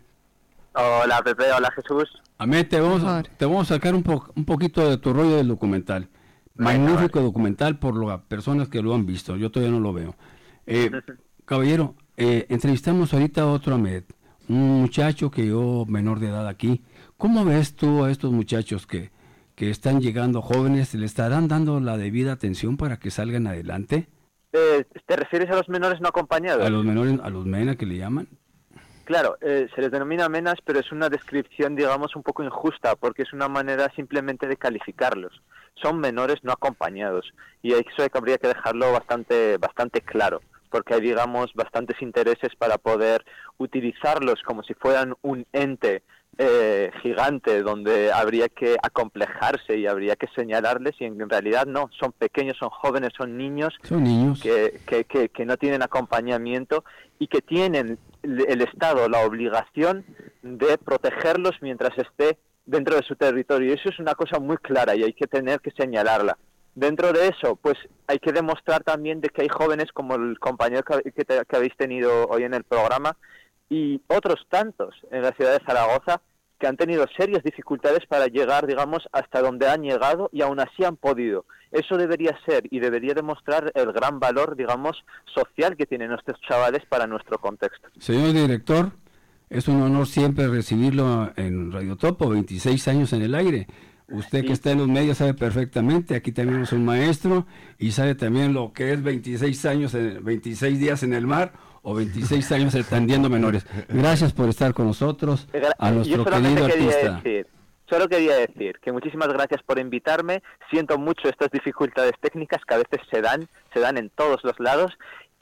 Hola Pepe, hola Jesús. Ahmed, te vamos, a, te vamos a sacar un, po, un poquito de tu rollo del documental. Magnífico documental por las personas que lo han visto, yo todavía no lo veo. Eh, caballero, eh, entrevistamos ahorita a otro Ahmed, un muchacho que yo, menor de edad aquí. ¿Cómo ves tú a estos muchachos que, que están llegando jóvenes? ¿Le estarán dando la debida atención para que salgan adelante? Eh, ¿Te refieres a los menores no acompañados? A los menores, a los MENA que le llaman. Claro, eh, se les denomina MENAS, pero es una descripción, digamos, un poco injusta, porque es una manera simplemente de calificarlos. Son menores no acompañados, y eso habría que dejarlo bastante, bastante claro, porque hay, digamos, bastantes intereses para poder utilizarlos como si fueran un ente eh, gigante, donde habría que acomplejarse y habría que señalarles, y en realidad no, son pequeños, son jóvenes, son niños, son niños. Que, que, que, que no tienen acompañamiento y que tienen el Estado la obligación de protegerlos mientras esté dentro de su territorio. Y eso es una cosa muy clara y hay que tener que señalarla. Dentro de eso, pues hay que demostrar también de que hay jóvenes como el compañero que, que, te, que habéis tenido hoy en el programa y otros tantos en la ciudad de Zaragoza que han tenido serias dificultades para llegar, digamos, hasta donde han llegado y aún así han podido. Eso debería ser y debería demostrar el gran valor, digamos, social que tienen estos chavales para nuestro contexto. Señor director, es un honor siempre recibirlo en Radio Topo, veintiséis años en el aire. Usted sí, que está en los medios sabe perfectamente, aquí también es un maestro y sabe también lo que es veintiséis años, en, veintiséis días en el mar o veintiséis años atendiendo menores. Gracias por estar con nosotros, a nuestro querido artista. Decir, solo quería decir que muchísimas gracias por invitarme, siento mucho estas dificultades técnicas que a veces se dan, se dan en todos los lados,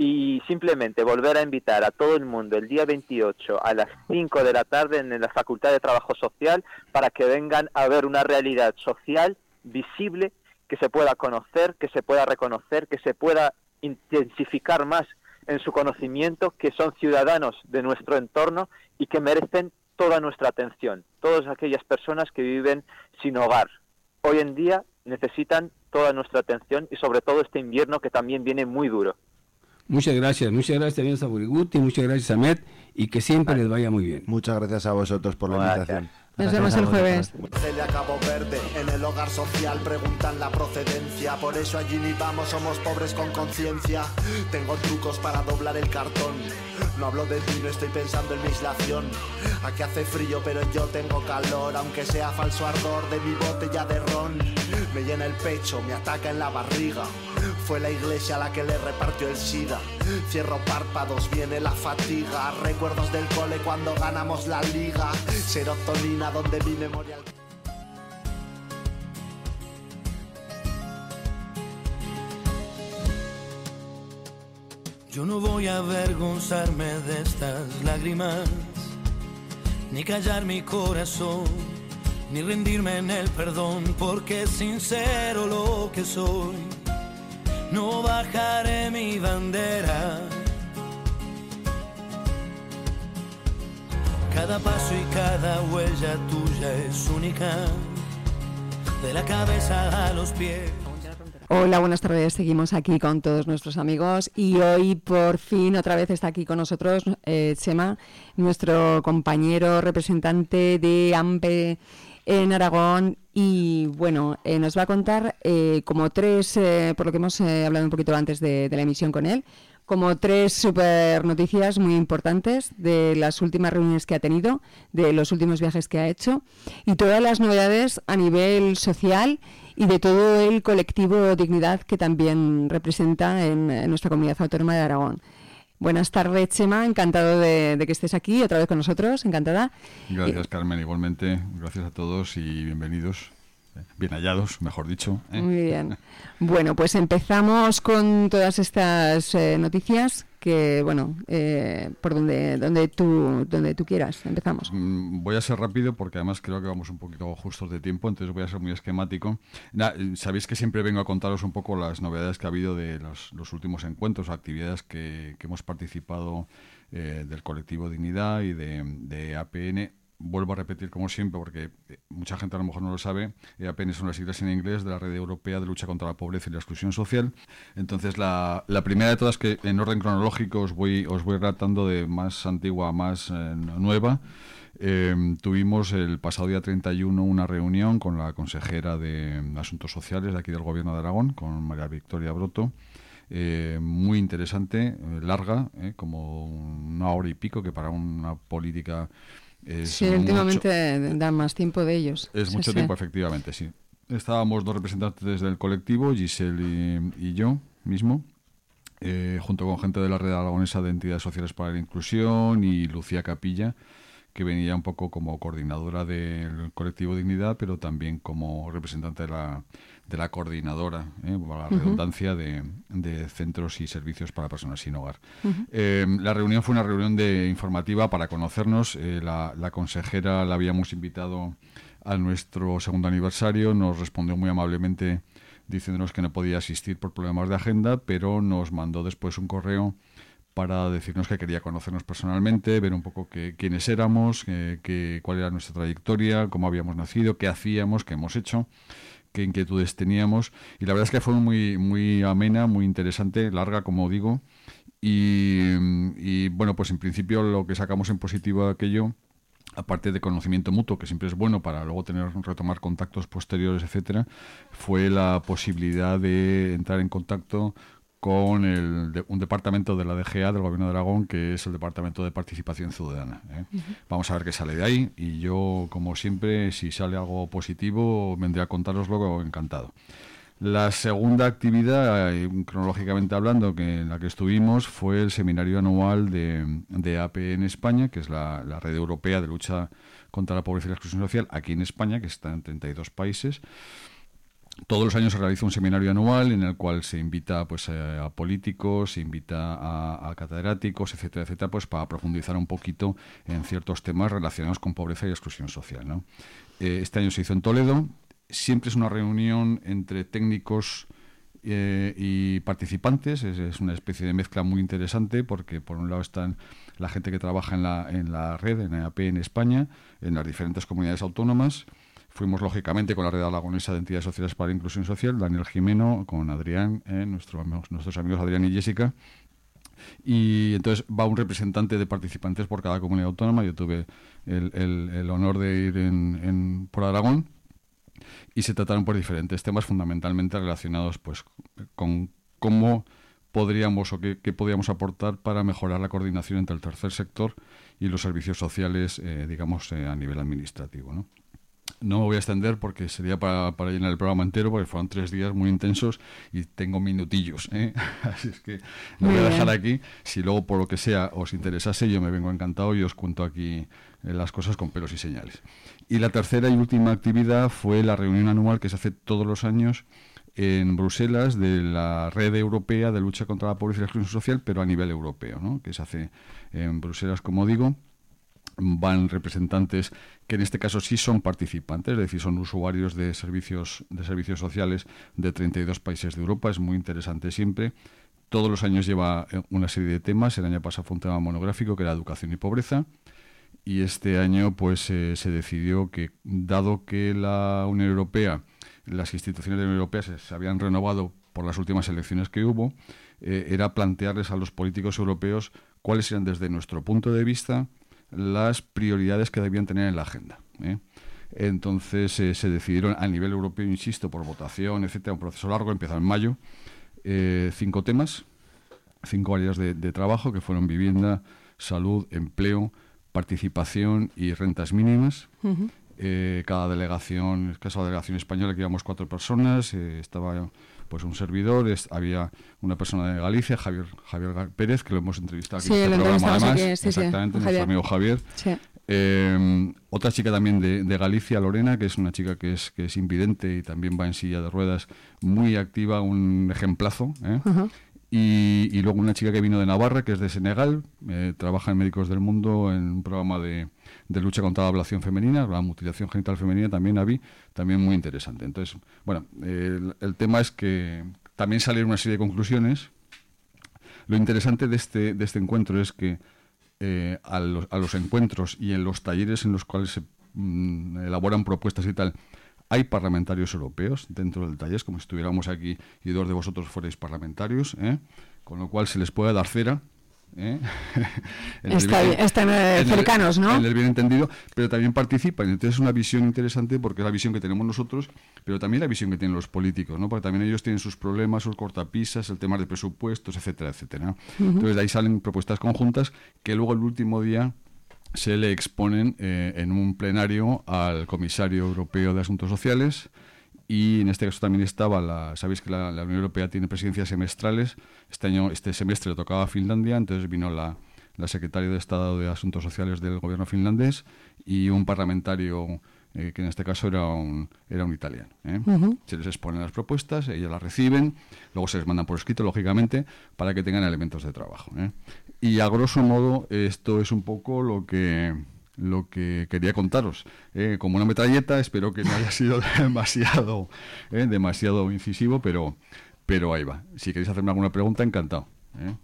y simplemente volver a invitar a todo el mundo el día veintiocho a las cinco de la tarde en la Facultad de Trabajo Social para que vengan a ver una realidad social visible, que se pueda conocer, que se pueda reconocer, que se pueda intensificar más en su conocimiento, que son ciudadanos de nuestro entorno y que merecen toda nuestra atención. Todas aquellas personas que viven sin hogar, hoy en día necesitan toda nuestra atención y sobre todo este invierno que también viene muy duro. Muchas gracias, muchas gracias también a Saburiguti, muchas gracias a Ahmed y que siempre les vaya muy bien. Muchas gracias a vosotros por la gracias. invitación. Nos vemos el jueves. Celia Cabo Verde, en el hogar social preguntan la procedencia. Por eso allí ni vamos, somos pobres con conciencia. Tengo trucos para doblar el cartón. No hablo de ti, no estoy pensando en mi aislación. Aquí hace frío pero yo tengo calor, aunque sea falso ardor de mi botella de ron. Me llena el pecho, me ataca en la barriga. Fue la iglesia la que le repartió el SIDA. Cierro párpados, viene la fatiga. Recuerdos del cole cuando ganamos la liga. Serotonina donde mi memoria... Yo no voy a avergonzarme de estas lágrimas, ni callar mi corazón, ni rendirme en el perdón, porque es sincero lo que soy. No bajaré mi bandera, Cada paso y cada huella tuya es única, de la cabeza a los pies. Hola, buenas tardes. Seguimos aquí con todos nuestros amigos y hoy por fin otra vez está aquí con nosotros eh, Chema, nuestro compañero representante de AMPE en Aragón y bueno, eh, nos va a contar eh, como tres, eh, por lo que hemos eh, hablado un poquito antes de, de la emisión con él, como tres super noticias muy importantes de las últimas reuniones que ha tenido, de los últimos viajes que ha hecho y todas las novedades a nivel social y de todo el colectivo Dignidad que también representa en, en nuestra comunidad autónoma de Aragón. Buenas tardes, Chema, encantado de, de que estés aquí otra vez con nosotros, encantada. Gracias, Carmen, igualmente, gracias a todos y bienvenidos. Bien hallados, mejor dicho. ¿eh? Muy bien. Bueno, pues empezamos con todas estas eh, noticias que, bueno, eh, por donde donde tú donde tú quieras. Empezamos. Mm, voy a ser rápido porque además creo que vamos un poquito justos de tiempo, entonces voy a ser muy esquemático. Nah, sabéis que siempre vengo a contaros un poco las novedades que ha habido de los, los últimos encuentros, actividades que, que hemos participado eh, del colectivo Dignidad y de, de A P N. Vuelvo a repetir como siempre porque mucha gente a lo mejor no lo sabe, E A P N son las siglas en inglés de la Red Europea de Lucha contra la Pobreza y la Exclusión Social. Entonces la, la primera de todas, que en orden cronológico os voy, os voy relatando de más antigua a más eh, nueva. Eh, tuvimos el pasado día treinta y uno una reunión con la consejera de Asuntos Sociales de aquí del Gobierno de Aragón, con María Victoria Broto. Eh, muy interesante, eh, larga, eh, como una hora y pico, que para una política... Es sí, últimamente mucho, dan más tiempo de ellos. Es sí, mucho sí. tiempo, efectivamente, sí. Estábamos dos representantes del colectivo, Giselle y, y yo mismo, eh, junto con gente de la Red Aragonesa de Entidades Sociales para la Inclusión y Lucía Capilla, que venía un poco como coordinadora del colectivo Dignidad, pero también como representante de la, de la coordinadora, eh, para la uh-huh. redundancia, de, de centros y servicios para personas sin hogar. Uh-huh. Eh, la reunión fue una reunión de informativa para conocernos. Eh, la, la consejera la habíamos invitado a nuestro segundo aniversario, nos respondió muy amablemente diciéndonos que no podía asistir por problemas de agenda, pero nos mandó después un correo para decirnos que quería conocernos personalmente, ver un poco que, quiénes éramos, que, que, cuál era nuestra trayectoria, cómo habíamos nacido, qué hacíamos, qué hemos hecho, qué inquietudes teníamos. Y la verdad es que fue muy, muy amena, muy interesante, larga, como digo. Y, y bueno, pues en principio lo que sacamos en positivo de aquello, aparte de conocimiento mutuo, que siempre es bueno para luego tener retomar contactos posteriores, etcétera, fue la posibilidad de entrar en contacto con el, de, un departamento de la D G A del Gobierno de Aragón, que es el Departamento de Participación Ciudadana. ¿eh? Uh-huh. Vamos a ver qué sale de ahí, y yo, como siempre, si sale algo positivo, vendré a contaros luego, encantado. La segunda actividad, eh, cronológicamente hablando, que en la que estuvimos, fue el seminario anual de, de A P N España, que es la, la Red Europea de Lucha contra la Pobreza y la Exclusión Social, aquí en España, que está en treinta y dos países. Todos los años se realiza un seminario anual en el cual se invita pues a políticos, se invita a, a catedráticos, etcétera, etcétera, pues para profundizar un poquito en ciertos temas relacionados con pobreza y exclusión social, ¿no? Eh, este año se hizo en Toledo. Siempre es una reunión entre técnicos eh, y participantes. Es, es una especie de mezcla muy interesante porque por un lado están la gente que trabaja en la, en la red, en A P en España, en las diferentes comunidades autónomas. Fuimos, lógicamente, con la Red Aragonesa de Entidades Sociales para la Inclusión Social, Daniel Jimeno, con Adrián, eh, nuestro, nuestros amigos Adrián y Jessica. Y entonces va un representante de participantes por cada comunidad autónoma. Yo tuve el, el, el honor de ir en, en, por Aragón, y se trataron por diferentes temas fundamentalmente relacionados pues con cómo podríamos o qué, qué podríamos aportar para mejorar la coordinación entre el tercer sector y los servicios sociales, eh, digamos, eh, a nivel administrativo, ¿no? No me voy a extender porque sería para, para llenar el programa entero, porque fueron tres días muy intensos y tengo minutillos, ¿eh? Así es que lo voy a dejar aquí. Si luego, por lo que sea, os interesase, yo me vengo encantado y os cuento aquí eh, las cosas con pelos y señales. Y la tercera y última actividad fue la reunión anual que se hace todos los años en Bruselas de la Red Europea de Lucha contra la Pobreza y la Exclusión Social, pero a nivel europeo, ¿no? Que se hace en Bruselas, como digo. Van representantes que en este caso sí son participantes, es decir, son usuarios de servicios de servicios sociales de treinta y dos países de Europa. Es muy interesante siempre. Todos los años lleva una serie de temas. El año pasado fue un tema monográfico que era educación y pobreza. y este año pues eh, se decidió que, dado que la Unión Europea, las instituciones de la Unión Europea se, se habían renovado por las últimas elecciones que hubo, eh, era plantearles a los políticos europeos cuáles eran desde nuestro punto de vista las prioridades que debían tener en la agenda, ¿eh? Entonces eh, se decidieron a nivel europeo, insisto, por votación, etcétera, un proceso largo, empezó en mayo, eh, cinco temas, cinco áreas de, de trabajo que fueron vivienda, salud, empleo, participación y rentas mínimas. Uh-huh. Eh, cada delegación, cada delegación española, que íbamos cuatro personas, eh, estaba pues un servidor, es, había una persona de Galicia, Javier Javier Pérez, que lo hemos entrevistado aquí sí, en este programa además, aquí, sí, exactamente, sí, nuestro Javier. amigo Javier. Sí. Eh, otra chica también de, de Galicia, Lorena, que es una chica que es que es invidente y también va en silla de ruedas, muy activa, un ejemplazo, ¿eh? Uh-huh. Y, y luego una chica que vino de Navarra, que es de Senegal, eh, trabaja en Médicos del Mundo en un programa de, de lucha contra la ablación femenina, la mutilación genital femenina, también A B I, también muy interesante. Entonces, bueno, eh, el, el tema es que también salieron una serie de conclusiones. Lo interesante de este, de este encuentro es que eh, a, los, a los encuentros y en los talleres en los cuales se mm, elaboran propuestas y tal, hay parlamentarios europeos dentro del taller, como si estuviéramos aquí y dos de vosotros fuerais parlamentarios, ¿eh? Con lo cual se les puede dar cera. ¿eh? Está, bien, están eh, cercanos, el, ¿no? En el bien entendido, pero también participan. Entonces es una visión interesante porque es la visión que tenemos nosotros, pero también la visión que tienen los políticos, ¿no? Porque también ellos tienen sus problemas, sus cortapisas, el tema de presupuestos, etcétera, etcétera. Uh-huh. Entonces de ahí salen propuestas conjuntas que luego el último día se le exponen eh, en un plenario al comisario europeo de Asuntos Sociales, y en este caso también estaba, la, sabéis que la, la Unión Europea tiene presidencias semestrales, este año, este semestre tocaba Finlandia, entonces vino la, la secretaria de Estado de Asuntos Sociales del gobierno finlandés y un parlamentario eh, que en este caso era un, era un italiano. ¿eh? Uh-huh. Se les exponen las propuestas, ellos las reciben, luego se les mandan por escrito, lógicamente, para que tengan elementos de trabajo. ¿eh? Y a grosso modo esto es un poco lo que lo que quería contaros. Eh, como una metralleta, espero que no haya sido demasiado eh, demasiado incisivo, pero pero ahí va. Si queréis hacerme alguna pregunta, encantado. ¿eh?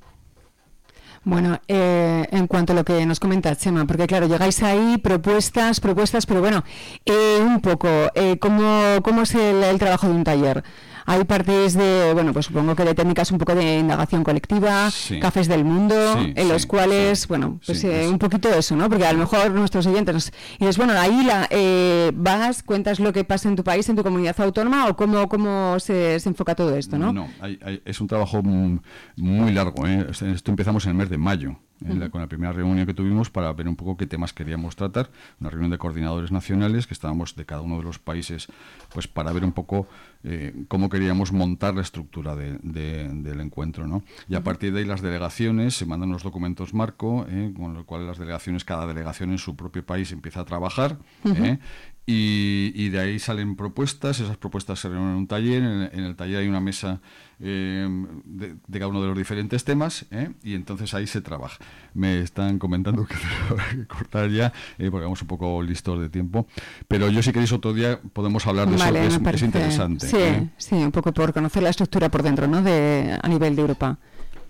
Bueno, eh, en cuanto a lo que nos comentas, Chema, porque claro, llegáis ahí, propuestas, propuestas, pero bueno, eh, un poco, eh, ¿cómo, ¿cómo es el, el trabajo de un taller? Hay partes de, bueno, pues supongo que de técnicas un poco de indagación colectiva, sí. Cafés del mundo, sí, en los sí, cuales, sí. bueno, pues sí, eh, un poquito eso, ¿no? Porque a lo mejor nuestros oyentes nos... Y dices, bueno, ahí la, eh, vas, cuentas lo que pasa en tu país, en tu comunidad autónoma, o cómo, cómo se, se enfoca todo esto, ¿no? No, hay, hay, es un trabajo muy largo, ¿eh? Esto empezamos en el mes de mayo. En la, con la primera reunión que tuvimos para ver un poco qué temas queríamos tratar, una reunión de coordinadores nacionales que estábamos de cada uno de los países, pues para ver un poco eh, cómo queríamos montar la estructura de, de, del encuentro, ¿no? Y a partir de ahí las delegaciones se mandan los documentos marco, eh, con los cuales las delegaciones, cada delegación en su propio país empieza a trabajar, uh-huh. eh, y, y de ahí salen propuestas, esas propuestas se reúnen en un taller, en, en el taller hay una mesa eh, de, de cada uno de los diferentes temas, eh, y entonces ahí se trabaja. Me están comentando que tengo que cortar ya, eh, porque vamos un poco listos de tiempo, pero yo si queréis otro día podemos hablar de vale, eso, que es, parece, es interesante. Sí, ¿eh? sí, un poco por conocer la estructura por dentro, ¿no? De, a nivel de Europa.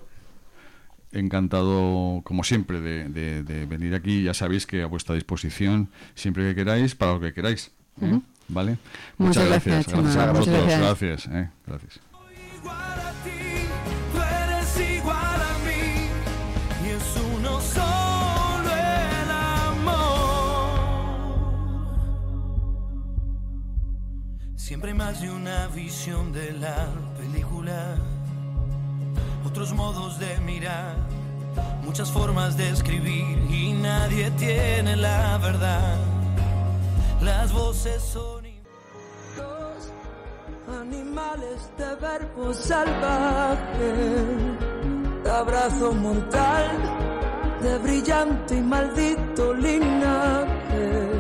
Encantado, como siempre, de, de, de venir aquí. Ya sabéis que a vuestra disposición, siempre que queráis, para lo que queráis. ¿eh? Uh-huh. ¿Vale? Muchas, Muchas gracias. Gracias, gracias a vosotros. Gracias. Gracias. ¿eh? Gracias. Siempre más de una visión de la película, otros modos de mirar, muchas formas de escribir y nadie tiene la verdad. Las voces son dos animales de verbo salvaje, de abrazo mortal, de brillante y maldito linaje.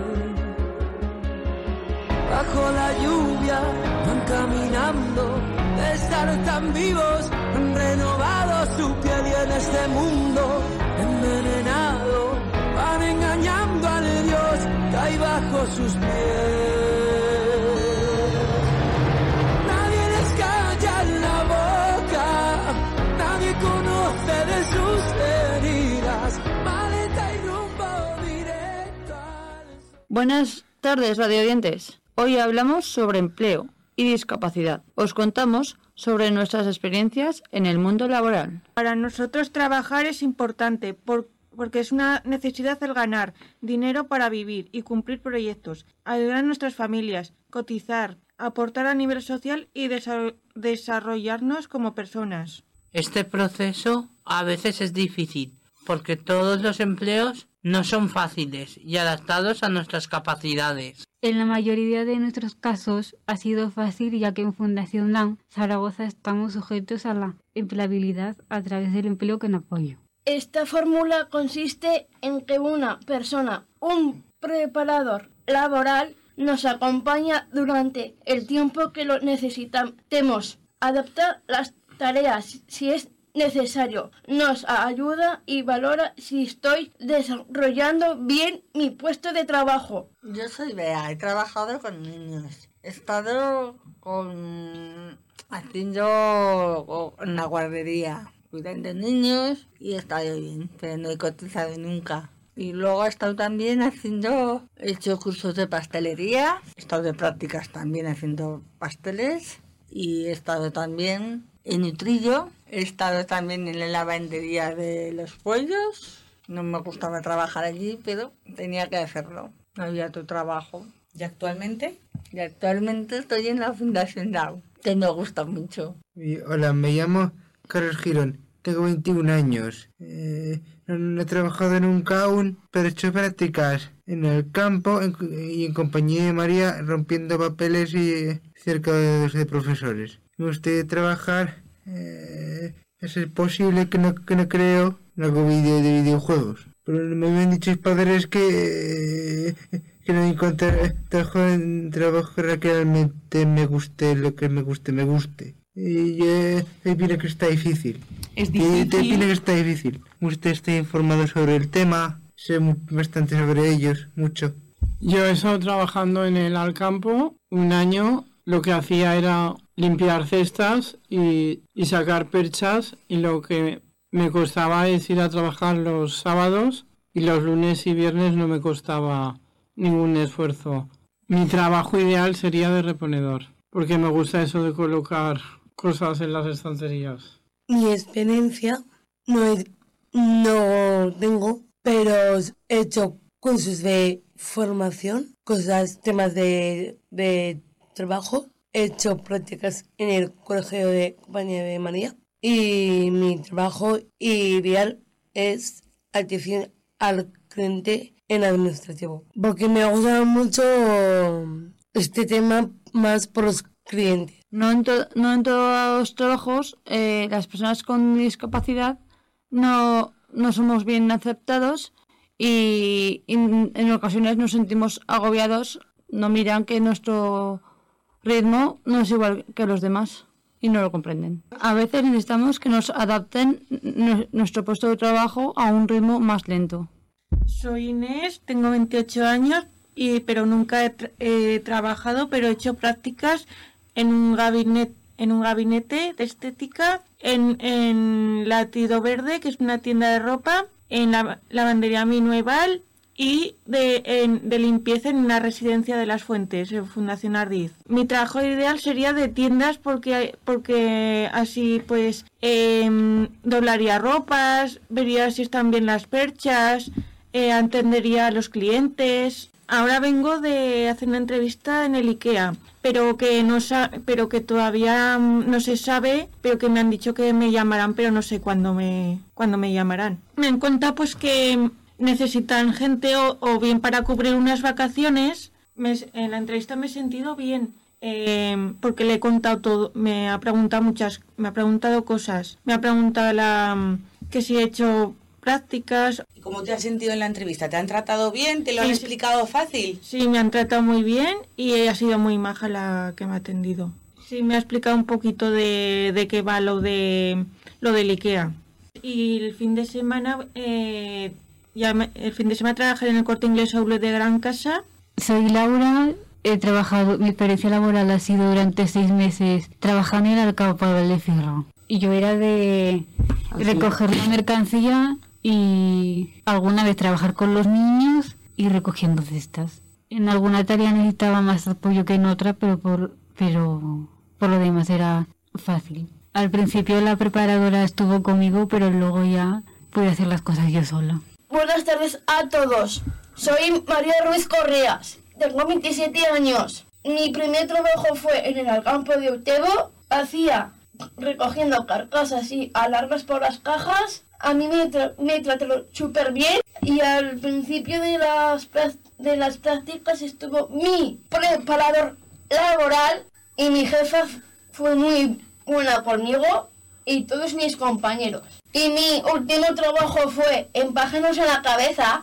Bajo la lluvia van caminando, de estar tan vivos, han renovado su piel y en este mundo envenenado van engañando al Dios que hay bajo sus pies. Nadie les calla en la boca, nadie conoce de sus heridas, maleta y rumbo directo. Buenas tardes, radioyentes. Hoy hablamos sobre empleo y discapacidad. Os contamos sobre nuestras experiencias en el mundo laboral. Para nosotros trabajar es importante por, porque es una necesidad el ganar dinero para vivir y cumplir proyectos, ayudar a nuestras familias, cotizar, aportar a nivel social y desa- desarrollarnos como personas. Este proceso a veces es difícil porque todos los empleos no son fáciles y adaptados a nuestras capacidades. En la mayoría de nuestros casos ha sido fácil, ya que en Fundación LAN Zaragoza estamos sujetos a la empleabilidad a través del empleo con apoyo. Esta fórmula consiste en que una persona, un preparador laboral, nos acompaña durante el tiempo que lo necesitamos, adapta las tareas si es necesario, nos ayuda y valora si estoy desarrollando bien mi puesto de trabajo. Yo soy Bea, he trabajado con niños. He estado con haciendo en la guardería, cuidando niños y he estado bien, pero no he cotizado nunca. Y luego he estado también haciendo, he hecho cursos de pastelería, he estado de prácticas también haciendo pasteles y he estado también en Nutrillo. He estado también en la lavandería de los pollos. No me gustaba trabajar allí, pero tenía que hacerlo. No había otro trabajo. ¿Y actualmente? Y actualmente estoy en la Fundación Lau, que me gusta mucho. Hola, me llamo Carlos Girón. Tengo veintiún años. Eh, no, no he trabajado nunca aún, pero he hecho prácticas en el campo en, y en compañía de María, rompiendo papeles y cerca de, de profesores. Me gustaría trabajar. Eh, es posible que no, que no creo en algo video de videojuegos, pero me habían dicho mis padres que, eh, que no encontrar trabajo en trabajo que realmente me guste, lo que me guste, me guste. Y eh, opino que está difícil. Es difícil. Y opino que está difícil. Usted está informado sobre el tema, sé bastante sobre ellos, mucho. Yo he estado trabajando en el Alcampo un año. Lo que hacía era limpiar cestas y, y sacar perchas, y lo que me costaba es ir a trabajar los sábados, y los lunes y viernes no me costaba ningún esfuerzo. Mi trabajo ideal sería de reponedor, porque me gusta eso de colocar cosas en las estanterías. Mi experiencia no, es, no tengo, pero he hecho cursos de formación, cosas, temas de, de trabajo. He hecho prácticas en el Colegio de Compañía de María y mi trabajo ideal es atención al cliente en administrativo, porque me gusta mucho este tema más por los clientes. No en, to- no en todos los trabajos eh, las personas con discapacidad no, no somos bien aceptados y, y en ocasiones nos sentimos agobiados, no miran que nuestro ritmo no es igual que los demás y no lo comprenden. A veces necesitamos que nos adapten n- nuestro puesto de trabajo a un ritmo más lento. Soy Inés, tengo veintiocho años, y, pero nunca he, tra- he trabajado, pero he hecho prácticas en un gabinete, en un gabinete de estética, en, en Latido Verde, que es una tienda de ropa, en la lavandería Minueval y de, en, de limpieza en una residencia de Las Fuentes, en Fundación Ardiz. Mi trabajo ideal sería de tiendas porque, porque así pues eh, doblaría ropas, vería si están bien las perchas, eh, atendería a los clientes. Ahora vengo de hacer una entrevista en el IKEA, pero que no sa- pero que todavía no se sabe, pero que me han dicho que me llamarán, pero no sé cuándo me cuándo me llamarán. Me han contado pues que necesitan gente o, o bien para cubrir unas vacaciones. Me, en la entrevista me he sentido bien, eh, porque le he contado todo, me ha preguntado muchas, me ha preguntado cosas, me ha preguntado la que si he hecho prácticas. ¿Y cómo te has sentido en la entrevista? ¿Te han tratado bien? ¿Te lo han Sí, explicado fácil? Sí, me han tratado muy bien y ha sido muy maja la que me ha atendido. Sí, me ha explicado un poquito de, de qué va lo de lo del IKEA. Y el fin de semana, eh, ya me, el fin de semana trabajaré en el Corte Inglés Outlet de Gran Casa. Soy Laura, he trabajado, mi experiencia laboral ha sido durante seis meses trabajando en el Alcampo de Valdefierro. Y yo era de recoger la mercancía y alguna vez trabajar con los niños y recogiendo cestas. en alguna tarea necesitaba más apoyo que en otra, pero por, pero por lo demás era fácil. Al principio la preparadora estuvo conmigo, pero luego ya pude hacer las cosas yo sola. Buenas tardes a todos. Soy María Ruiz Correas. Tengo veintisiete años. Mi primer trabajo fue en el campo de Utebo. Hacía recogiendo carcasas y alargas por las cajas. A mí me, tra me trataron súper bien y al principio de las, de las prácticas estuvo mi preparador laboral y mi jefa fue muy buena conmigo y todos mis compañeros. Y mi último trabajo fue en Pájaros en la Cabeza.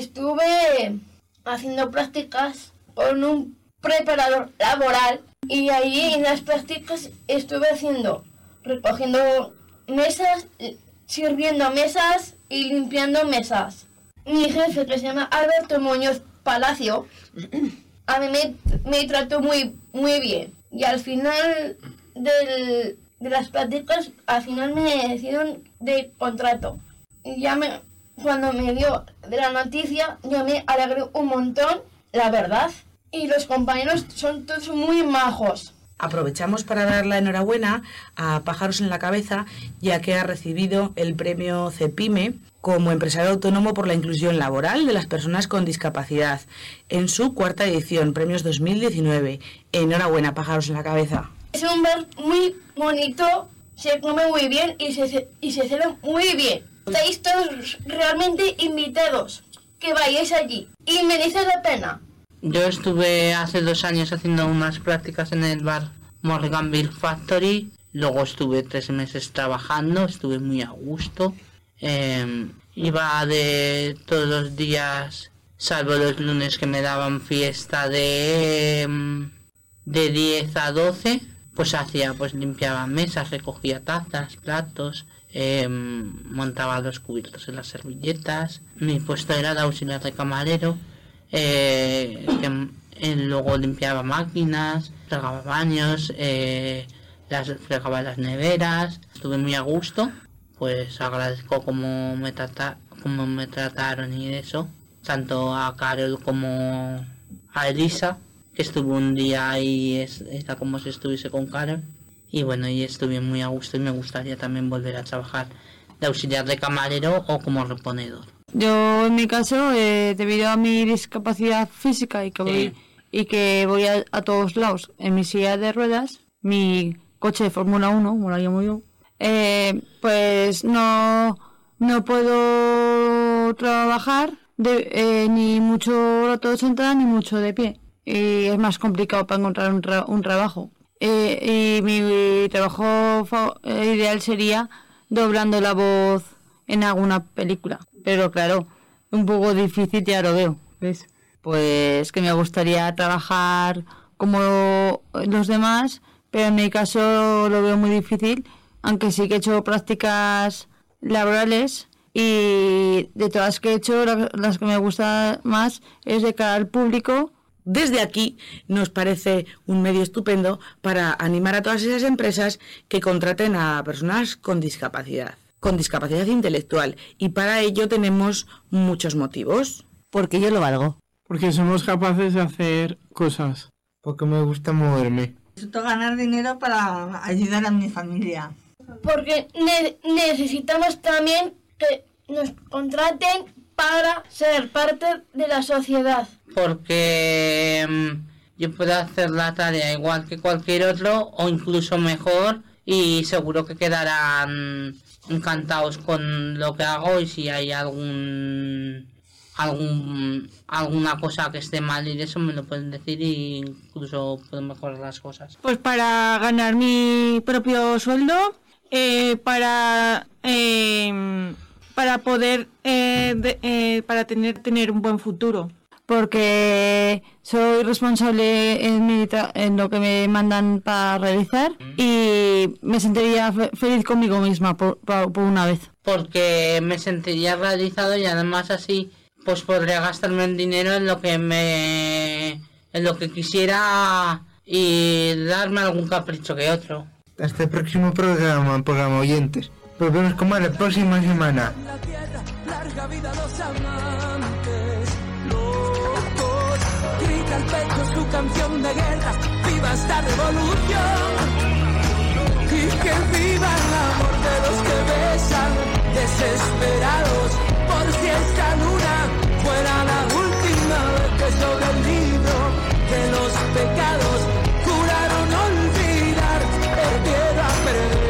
Estuve haciendo prácticas con un preparador laboral y ahí en las prácticas estuve haciendo, recogiendo mesas, sirviendo mesas y limpiando mesas. Mi jefe, que se llama Alberto Muñoz Palacio, a mí me, me trató muy, muy bien. Y al final del, de las prácticas, al final me hicieron de contrato. Y ya me, cuando me dio de la noticia, yo me alegré un montón, la verdad. Y los compañeros son todos muy majos. Aprovechamos para dar la enhorabuena a Pájaros en la Cabeza, ya que ha recibido el premio CEPIME como empresario autónomo por la inclusión laboral de las personas con discapacidad en su cuarta edición, Premios dos mil diecinueve. Enhorabuena, Pájaros en la Cabeza. Es un bar muy bonito, se come muy bien y se, y se cena muy bien. Estáis todos realmente invitados, que vayáis allí y merece la pena. Yo estuve hace dos años haciendo unas prácticas en el bar Morganville Factory, luego estuve tres meses trabajando, estuve muy a gusto, eh, iba de todos los días, salvo los lunes que me daban fiesta de, de diez a doce, pues hacía, pues limpiaba mesas, recogía tazas, platos, eh, montaba los cubiertos en las servilletas, mi puesto era de auxiliar de camarero. Eh, que, eh, luego limpiaba máquinas, fregaba baños, eh, las, fregaba las neveras, estuve muy a gusto, pues agradezco cómo me, trata, cómo me trataron y eso, tanto a Carol como a Elisa, que estuvo un día ahí, es, era como si estuviese con Carol, y bueno, y estuve muy a gusto y me gustaría también volver a trabajar de auxiliar de camarero o como reponedor. Yo, en mi caso, eh, debido a mi discapacidad física y que voy, y que voy a, a todos lados en mi silla de ruedas, mi coche de Fórmula uno, como lo llamo yo, eh, pues no, no puedo trabajar de, eh, ni mucho rato sentada ni mucho de pie. Y es más complicado para encontrar un, tra un trabajo. Eh, y mi trabajo eh, ideal sería doblando la voz en alguna película. Pero claro, un poco difícil ya lo veo, ¿ves? Pues que me gustaría trabajar como los demás, pero en mi caso lo veo muy difícil, aunque sí que he hecho prácticas laborales y de todas las que he hecho, las que me gustan más es de cara al público. Desde aquí nos parece un medio estupendo para animar a todas esas empresas que contraten a personas con discapacidad. con discapacidad intelectual, y para ello tenemos muchos motivos. Porque yo lo valgo. Porque somos capaces de hacer cosas. Porque me gusta moverme. Necesito ganar dinero para ayudar a mi familia. Porque ne necesitamos también que nos contraten para ser parte de la sociedad. Porque um, yo puedo hacer la tarea igual que cualquier otro o incluso mejor y seguro que quedarán encantados con lo que hago, y si hay algún algún alguna cosa que esté mal y eso me lo pueden decir e incluso puedo mejorar las cosas. Pues para ganar mi propio sueldo, eh, para eh, para poder eh, de, eh, para tener tener un buen futuro. Porque soy responsable en, mi en lo que me mandan para realizar y me sentiría fe feliz conmigo misma por, por, por una vez. Porque me sentiría realizado y además así pues podría gastarme el dinero en lo que me en lo que quisiera y darme algún capricho que otro. Hasta el próximo programa, programa oyentes. Volvemos como la próxima semana. La tierra, larga vida a los amantes locos. al pecho su canción de guerra. ¡Viva esta revolución! Y que viva el amor de los que besan, desesperados, por si esta luna fuera la última vez que sobre el libro de los pecados juraron olvidar el miedo a perder.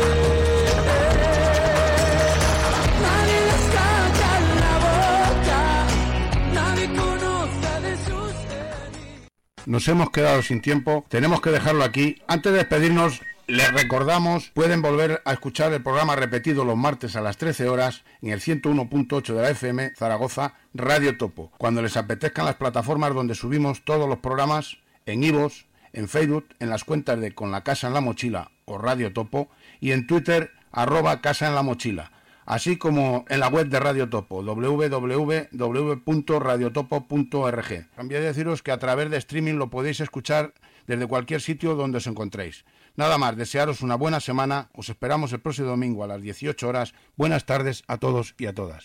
Nadie les calla en la boca, nadie conoce de sus heridas. Nos hemos quedado sin tiempo, tenemos que dejarlo aquí. Antes de despedirnos, les recordamos, pueden volver a escuchar el programa repetido los martes a las trece horas en el ciento uno punto ocho de la F M Zaragoza, Radio Topo, cuando les apetezcan las plataformas donde subimos todos los programas, en iVoox, en Facebook, en las cuentas de Con la Casa en la Mochila o Radio Topo, y en Twitter, arroba Casa en la Mochila, así como en la web de Radio Topo, doble u doble u doble u punto radio topo punto org. También deciros que a través de streaming lo podéis escuchar desde cualquier sitio donde os encontréis. Nada más, desearos una buena semana, os esperamos el próximo domingo a las dieciocho horas. Buenas tardes a todos y a todas.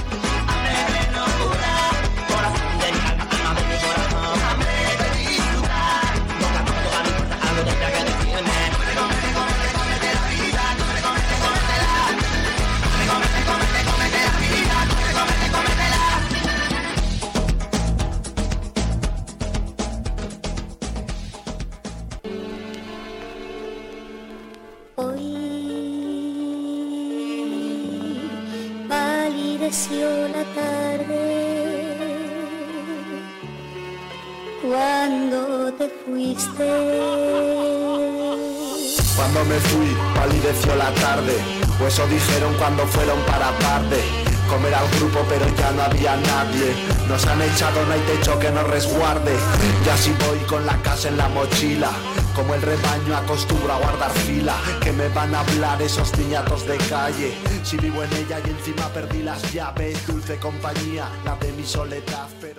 Palideció la tarde cuando te fuiste. Cuando me fui, palideció la tarde, o eso dijeron cuando fueron para parte. Comer al grupo pero ya no había nadie. Nos han echado, no hay techo que nos resguarde. Y así voy con la casa en la mochila. Como el rebaño acostumbro a guardar fila. Que me van a hablar esos niñatos de calle. Si vivo en ella y encima perdí las llaves. Dulce compañía, la de mi soledad. Pero